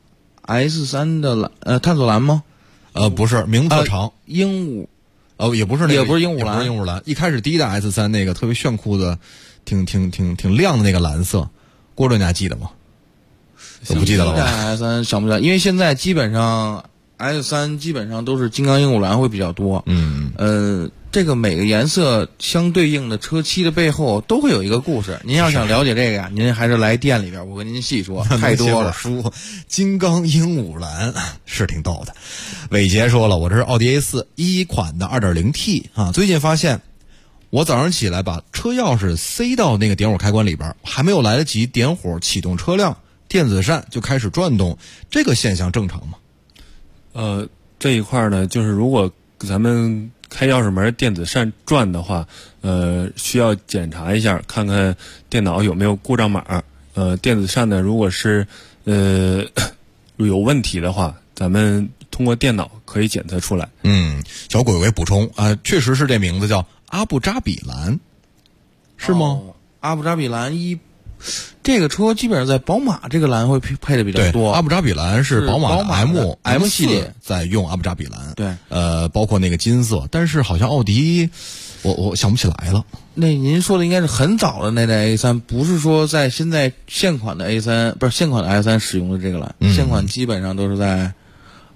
？S3 的蓝探索蓝吗？ 不是，名字特长。 鹦鹉。也不是那个， 也不是鹦鹉蓝， 不是鹦鹉蓝。一开始第一代 S3 那个特别炫酷的，挺亮的那个蓝色，郭准你还记得吗？我不记得了吧。 第一代 S3 想不起来，因为现在基本上 S3 基本上都是金刚鹦鹉蓝会比较多。这个每个颜色相对应的车漆的背后都会有一个故事。您要想了解这个呀，您还是来店里边，我跟您细说，太多了。 书金刚鹦鹉蓝是挺逗的。伟杰说了，我这是奥迪 A4 1款的 2.0T 啊，最近发现我早上起来把车钥匙塞到那个点火开关里边，还没有来得及点火启动车辆，电子扇就开始转动，这个现象正常吗？ 这一块呢，就是如果咱们开钥匙门电子扇转的话，需要检查一下，看看电脑有没有故障码。电子扇呢，如果是有问题的话，咱们通过电脑可以检测出来。 小鬼鬼补充确实是这名字叫阿布扎比蓝，是吗？ 阿布扎比蓝这个车基本上在宝马这个蓝会配的比较多。 阿布扎比蓝是宝马的 M 系列在用阿布扎比蓝。 对， 包括那个金色，但是好像奥迪，我想不起来了。 那您说的应该是很早的那代 A3，不是说在现在现款的 A3，不是现款的 i3 使用的这个蓝，现款基本上都是在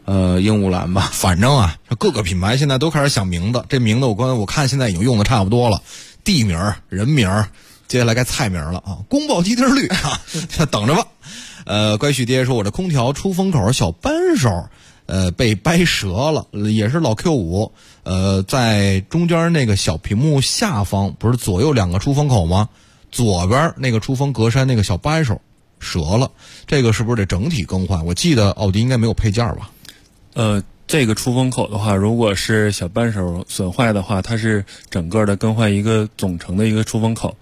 鹦鹉蓝吧。 反正啊，各个品牌现在都开始想名字，这名字我看现在已经用的差不多了，地名、人名，接下来该菜名了啊，宫保鸡丁绿啊，等着吧。乖旭爹说我这空调出风口小扳手，被掰折了，也是老 Q5，在中间那个小屏幕下方，不是左右两个出风口吗？左边那个出风格栅那个小扳手折了，这个是不是得整体更换？我记得奥迪应该没有配件吧？ 这个出风口的话，如果是小扳手损坏的话，它是整个的更换一个总成的一个出风口。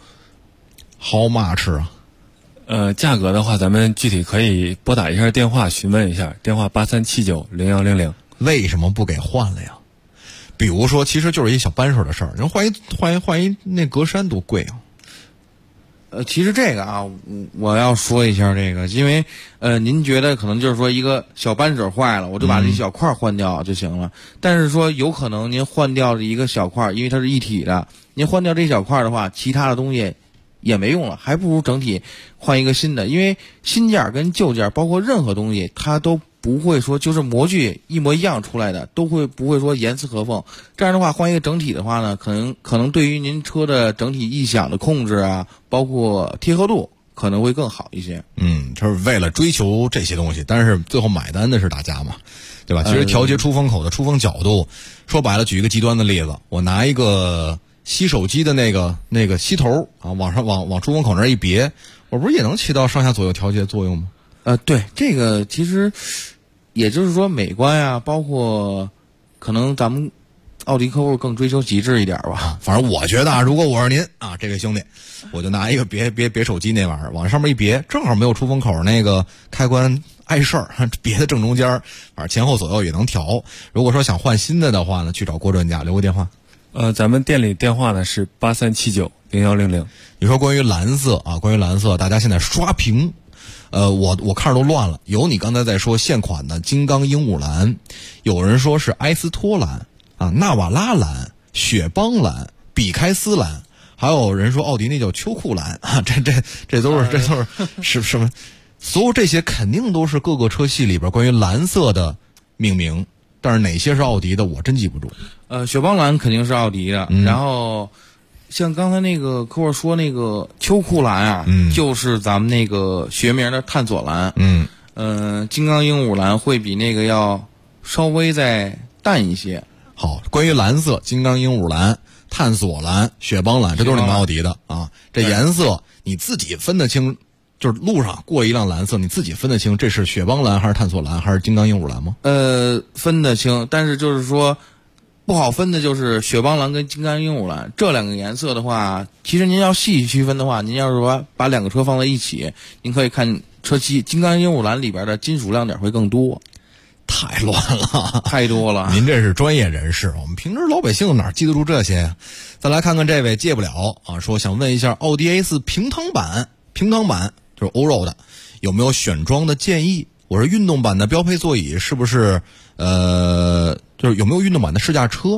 How much 啊？ 价格的话，咱们具体可以拨打一下电话询问一下，电话83790100。 为什么不给换了呀？比如说，其实就是一小扳手的事儿，人换一那格栅多贵啊！ 其实这个啊，我要说一下这个，因为您觉得可能就是说一个小扳手坏了，我就把这小块换掉就行了。但是说有可能您换掉这一个小块，因为它是一体的，您换掉这小块的话，其他的东西也没用了，还不如整体换一个新的。因为新件跟旧件，包括任何东西，它都不会说就是模具一模一样出来的，不会说严丝合缝。这样的话，换一个整体的话呢，可能对于您车的整体异响的控制啊，包括贴合度可能会更好一些。 就是为了追求这些东西，但是最后买单的是大家嘛，对吧？其实调节出风口的出风角度，说白了，举一个极端的例子，我拿一个吸手机的那个吸头啊，往出风口那儿一别，我不是也能起到上下左右调节作用吗？ 对，这个其实也就是说美观啊，包括可能咱们奥迪客户更追求极致一点吧。 反正我觉得啊，如果我是您啊，这位兄弟，我就拿一个别手机那玩意儿往上面一别，正好没有出风口那个开关碍事儿，别的正中间，反正前后左右也能调。如果说想换新的话呢，去找郭专家，留个电话。 咱们店里电话呢是83790100。 你说关于蓝色啊，大家现在刷屏，我看着都乱了。有你刚才在说现款的金刚鹦鹉蓝，有人说是埃斯托蓝啊，纳瓦拉蓝、雪邦蓝、比开斯蓝，还有人说奥迪那叫秋裤蓝啊，这都是什么？所有这些肯定都是各个车系里边关于蓝色的命名，但是哪些是奥迪的，我真记不住。 雪邦蓝肯定是奥迪的，然后像刚才那个客户说那个秋裤蓝啊，就是咱们那个学名的探索蓝。金刚鹦鹉蓝会比那个要稍微再淡一些。 好，关于蓝色，金刚鹦鹉蓝、探索蓝、雪邦蓝，这都是你们奥迪的啊。这颜色你自己分得清，就是路上过一辆蓝色，你自己分得清这是雪邦蓝还是探索蓝还是金刚鹦鹉蓝吗？ 分得清，但是就是说不好分的就是雪邦蓝跟金刚鹦鹉蓝这两个颜色的话，其实您要细区分的话，您要是把两个车放在一起，您可以看车漆金刚鹦鹉蓝里边的金属亮点会更多。 太乱了， 太多了。 您这是专业人士，我们平时老百姓哪记得住这些呀？再来看看这位戒不了啊，说想问一下奥迪 A4 平躺版就是欧肉的，有没有选装的建议？我是运动版的标配座椅，是不是就是有没有运动版的试驾车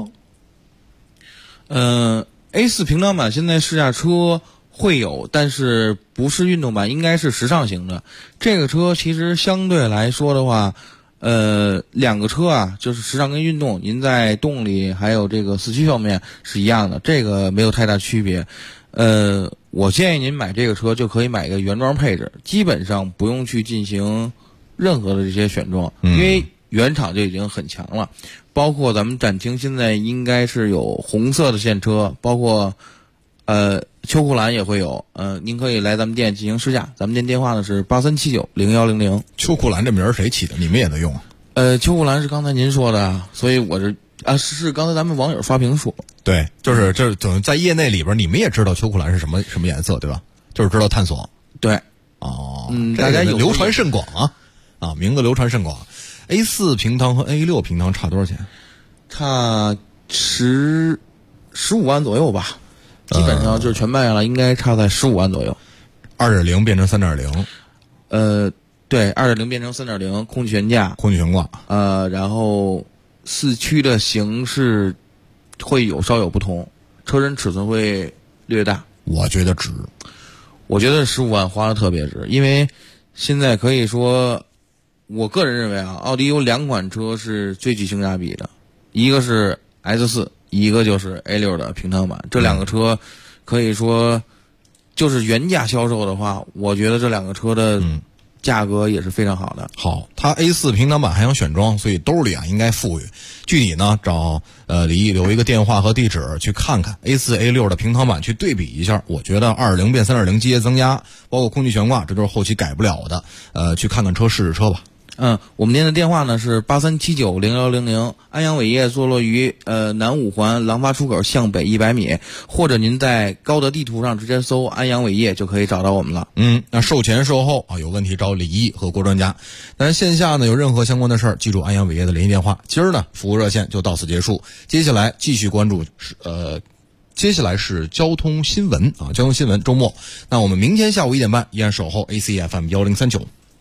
？A4 平躺版现在试驾车会有，但是不是运动版，应该是时尚型的。这个车其实相对来说的话，两个车啊，就是时尚跟运动，您在动力还有这个四驱方面是一样的，这个没有太大区别。我建议您买这个车就可以买一个原装配置，基本上不用去进行任何的这些选装，因为原厂就已经很强了。包括咱们展厅现在应该是有红色的现车，包括秋裤蓝也会有，您可以来咱们店进行试驾。咱们店电话呢是83790100。 秋裤蓝这名儿谁起的？你们也能用？ 秋裤蓝是刚才您说的，所以我是刚才咱们网友刷屏说。 对，就是等于在业内里边，你们也知道秋裤蓝是什么颜色，对吧？就是知道探索。 对， 大家流传甚广啊，名字流传甚广。A4 平躺和 A6 平躺差多少钱？ 差15万左右吧。基本上就是全卖了，应该差在15万左右。 2.0 变成3.0。 对，2.0变成3.0，空气悬架， 空气悬挂。 然后四驱的形式会稍有不同，车身尺寸会略大。 我觉得值。 我觉得15万花的特别值，因为现在可以说我个人认为啊，奥迪有2款车是最具性价比的，一个是 S4， 一个就是 A6 的平躺版。这2个车可以说就是原价销售的话，我觉得这2个车的价格也是非常好的。 好，它 A4 平躺版还想选装，所以兜里啊应该富裕。具体呢，找李毅留一个电话和地址去看看 A4 A6 的平躺版去对比一下。我觉得2.0变3.0机械增压，包括空气悬挂，这都是后期改不了的。去看看车试试车吧。 我们您的电话呢是83790100，安阳伟业坐落于南5环廊坊出口向北100米，或者您在高德地图上直接搜安阳伟业就可以找到我们了。 那售前售后啊有问题找李毅和郭专家。但是线下呢有任何相关的事儿，记住安阳伟业的联系电话。今儿呢服务热线就到此结束，接下来继续关注接下来是交通新闻啊，交通新闻周末。那我们明天下午1点半依然守候 ACFM 1039。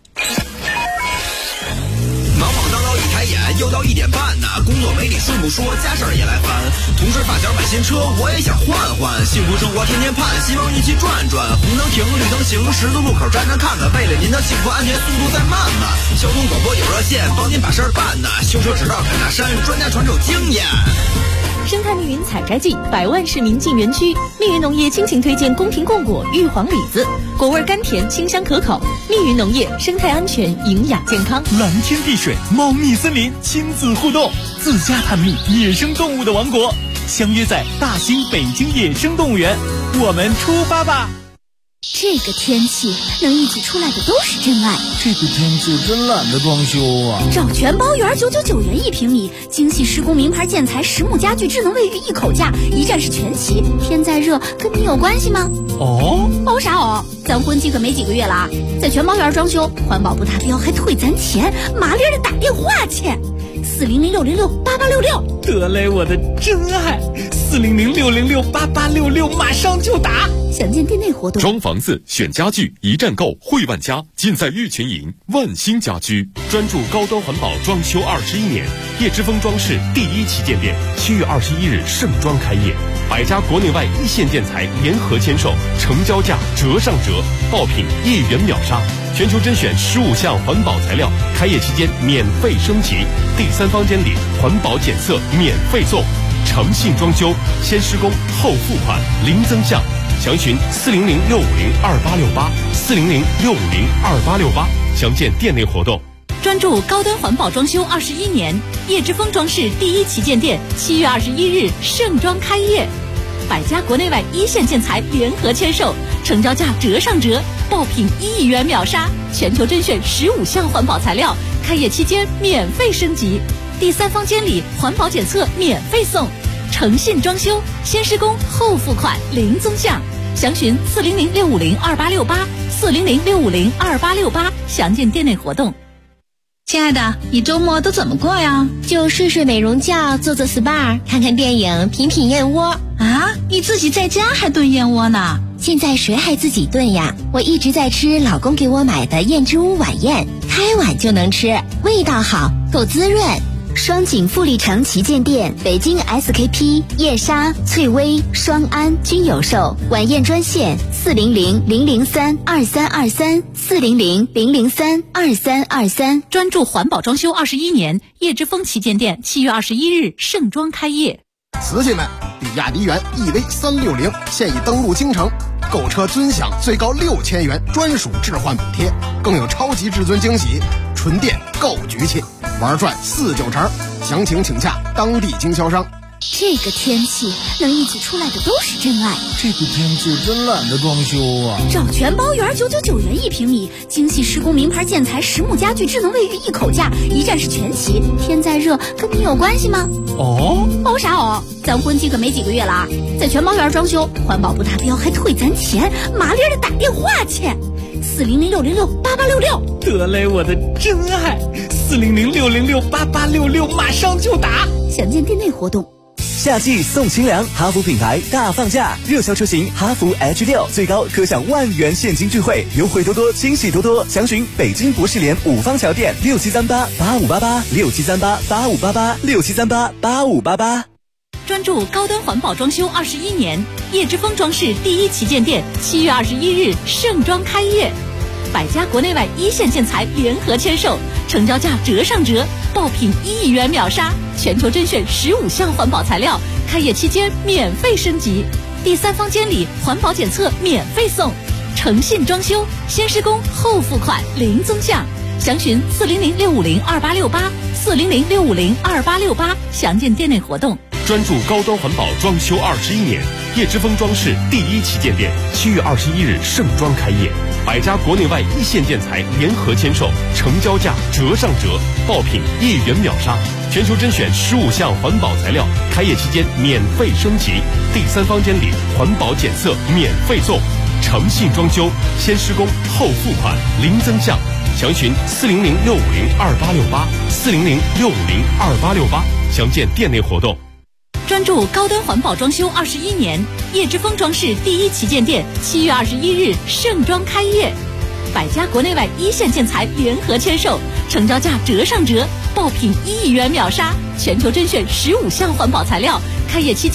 又到1点半呢，工作没你顺不说，家事儿也来烦。同事发小买新车，我也想换换。幸福生活天天盼，希望一起转转。红灯停，绿灯行，十字路口站站看看，为了您的幸福安全，速度再慢慢。交通广播有热线，帮您把事儿办呢。修车直到砍大山，专家传授经验。 生态密云采摘季，100万市民进园区。密云农业倾情推荐宫廷贡果、玉皇李子，果味甘甜，清香可口。密云农业，生态安全，营养健康。 蓝天碧水，猫蜜森林，亲子互动，自家探秘野生动物的王国，相约在大兴北京野生动物园，我们出发吧！ 这个天气能一起出来的都是真爱。 这个天气真懒得装修啊！ 找全包园999元1平米，精细施工名牌建材，实木家具，智能卫浴，一口价，一站式全齐。天再热，跟你有关系吗？哦啥哦？咱婚期可没几个月了啊！在全包园装修，环保不达标还退咱钱，麻利的打电话去，400-606-8866。 得嘞，我的真爱，400-606-8866，马上就打。 详见店内活动。 装房子选家具，一站购汇万家，尽在玉群营万兴家居，专注高端环保装修21年。叶之峰装饰第1旗舰店7月21日盛装开业，100家国内外1线建材联合签售，成交价折上折，爆品1元秒杀，全球甄选15项环保材料，开业期间免费升级，第3方监理，环保检测免费送，诚信装修，先施工后付款，零增项。详询400-650-2868，400-650-2868，详见店内活动。 专注高端环保装修21年，叶之峰装饰第1旗舰店7月21日盛装开业，100家国内外1线建材联合签售，成交价折上折，爆品1亿元秒杀，全球甄选15项环保材料，开业期间免费升级，第3方监理，环保检测免费送，诚信装修，先施工后付款，零增项。详询400-650-2868，400-650-2868，详见店内活动。 亲爱的，你周末都怎么过呀？就睡睡美容觉，做做 SPA， 看看电影，品品燕窝。啊，你自己在家还炖燕窝呢？现在谁还自己炖呀？我一直在吃老公给我买的燕之屋晚宴，开碗就能吃，味道好，够滋润。双井富力城旗舰店、北京 SKP、叶莎、翠微、双安均有售。晚宴专线400-003-2323，400-003-2323。 专注环保装修21年，叶之峰旗舰店7月21日盛装开业。 瓷器们，比亚迪元 EV360现已登陆京城，购车尊享最高6000元专属置换补贴，更有超级至尊惊喜，纯电够局气，玩转49成，详情请洽当地经销商。 这个天气能一起出来的都是真爱。 这个天气真懒得装修啊！ 找全包园999元1平米，精细施工名牌建材，实木家具，智能卫浴，一口价，一站式全齐。天再热，跟你有关系吗？哦啥哦？咱婚期可没几个月了啊！在全包园装修，环保不达标还退咱钱，麻利的打电话去，400-606-8866。 得嘞，我的真爱，400-606-8866，马上就打。 详见店内活动。 夏季送清凉，哈弗品牌大放价，热销车型哈弗 H6最高可享10000元现金钜惠，优惠多多，惊喜多多。详询北京博士联五方桥店6738-8588，6738-8588，6738-8588。 专注高端环保装修21年，叶之峰装饰第1旗舰店7月21日盛装开业百家国内外一线建材联合签售，成交价折上折，爆品1亿元秒杀，全球甄选15项环保材料，开业期间免费升级，第3方监理环保检测免费送，诚信装修，先施工后付款零增项。详询400-650-2868，400-650-2868，详见店内活动。 专注高端环保装修21年，叶之峰装饰第1旗舰店7月21日盛装开业，百家国内外一线建材联合签售，成交价折上折，爆品1亿元秒杀，全球甄选15项环保材料，开业期间免费升级，第3方监理环保检测免费送，诚信装修，先施工后付款零增项。详询400-650-2868，400-650-2868，详见店内活动。 专注高端环保装修21年，叶之峰装饰第1旗舰店7月21日盛装开业，百家国内外一线建材联合签售，成交价折上折，爆品1亿元秒杀，全球甄选15项环保材料，开业期间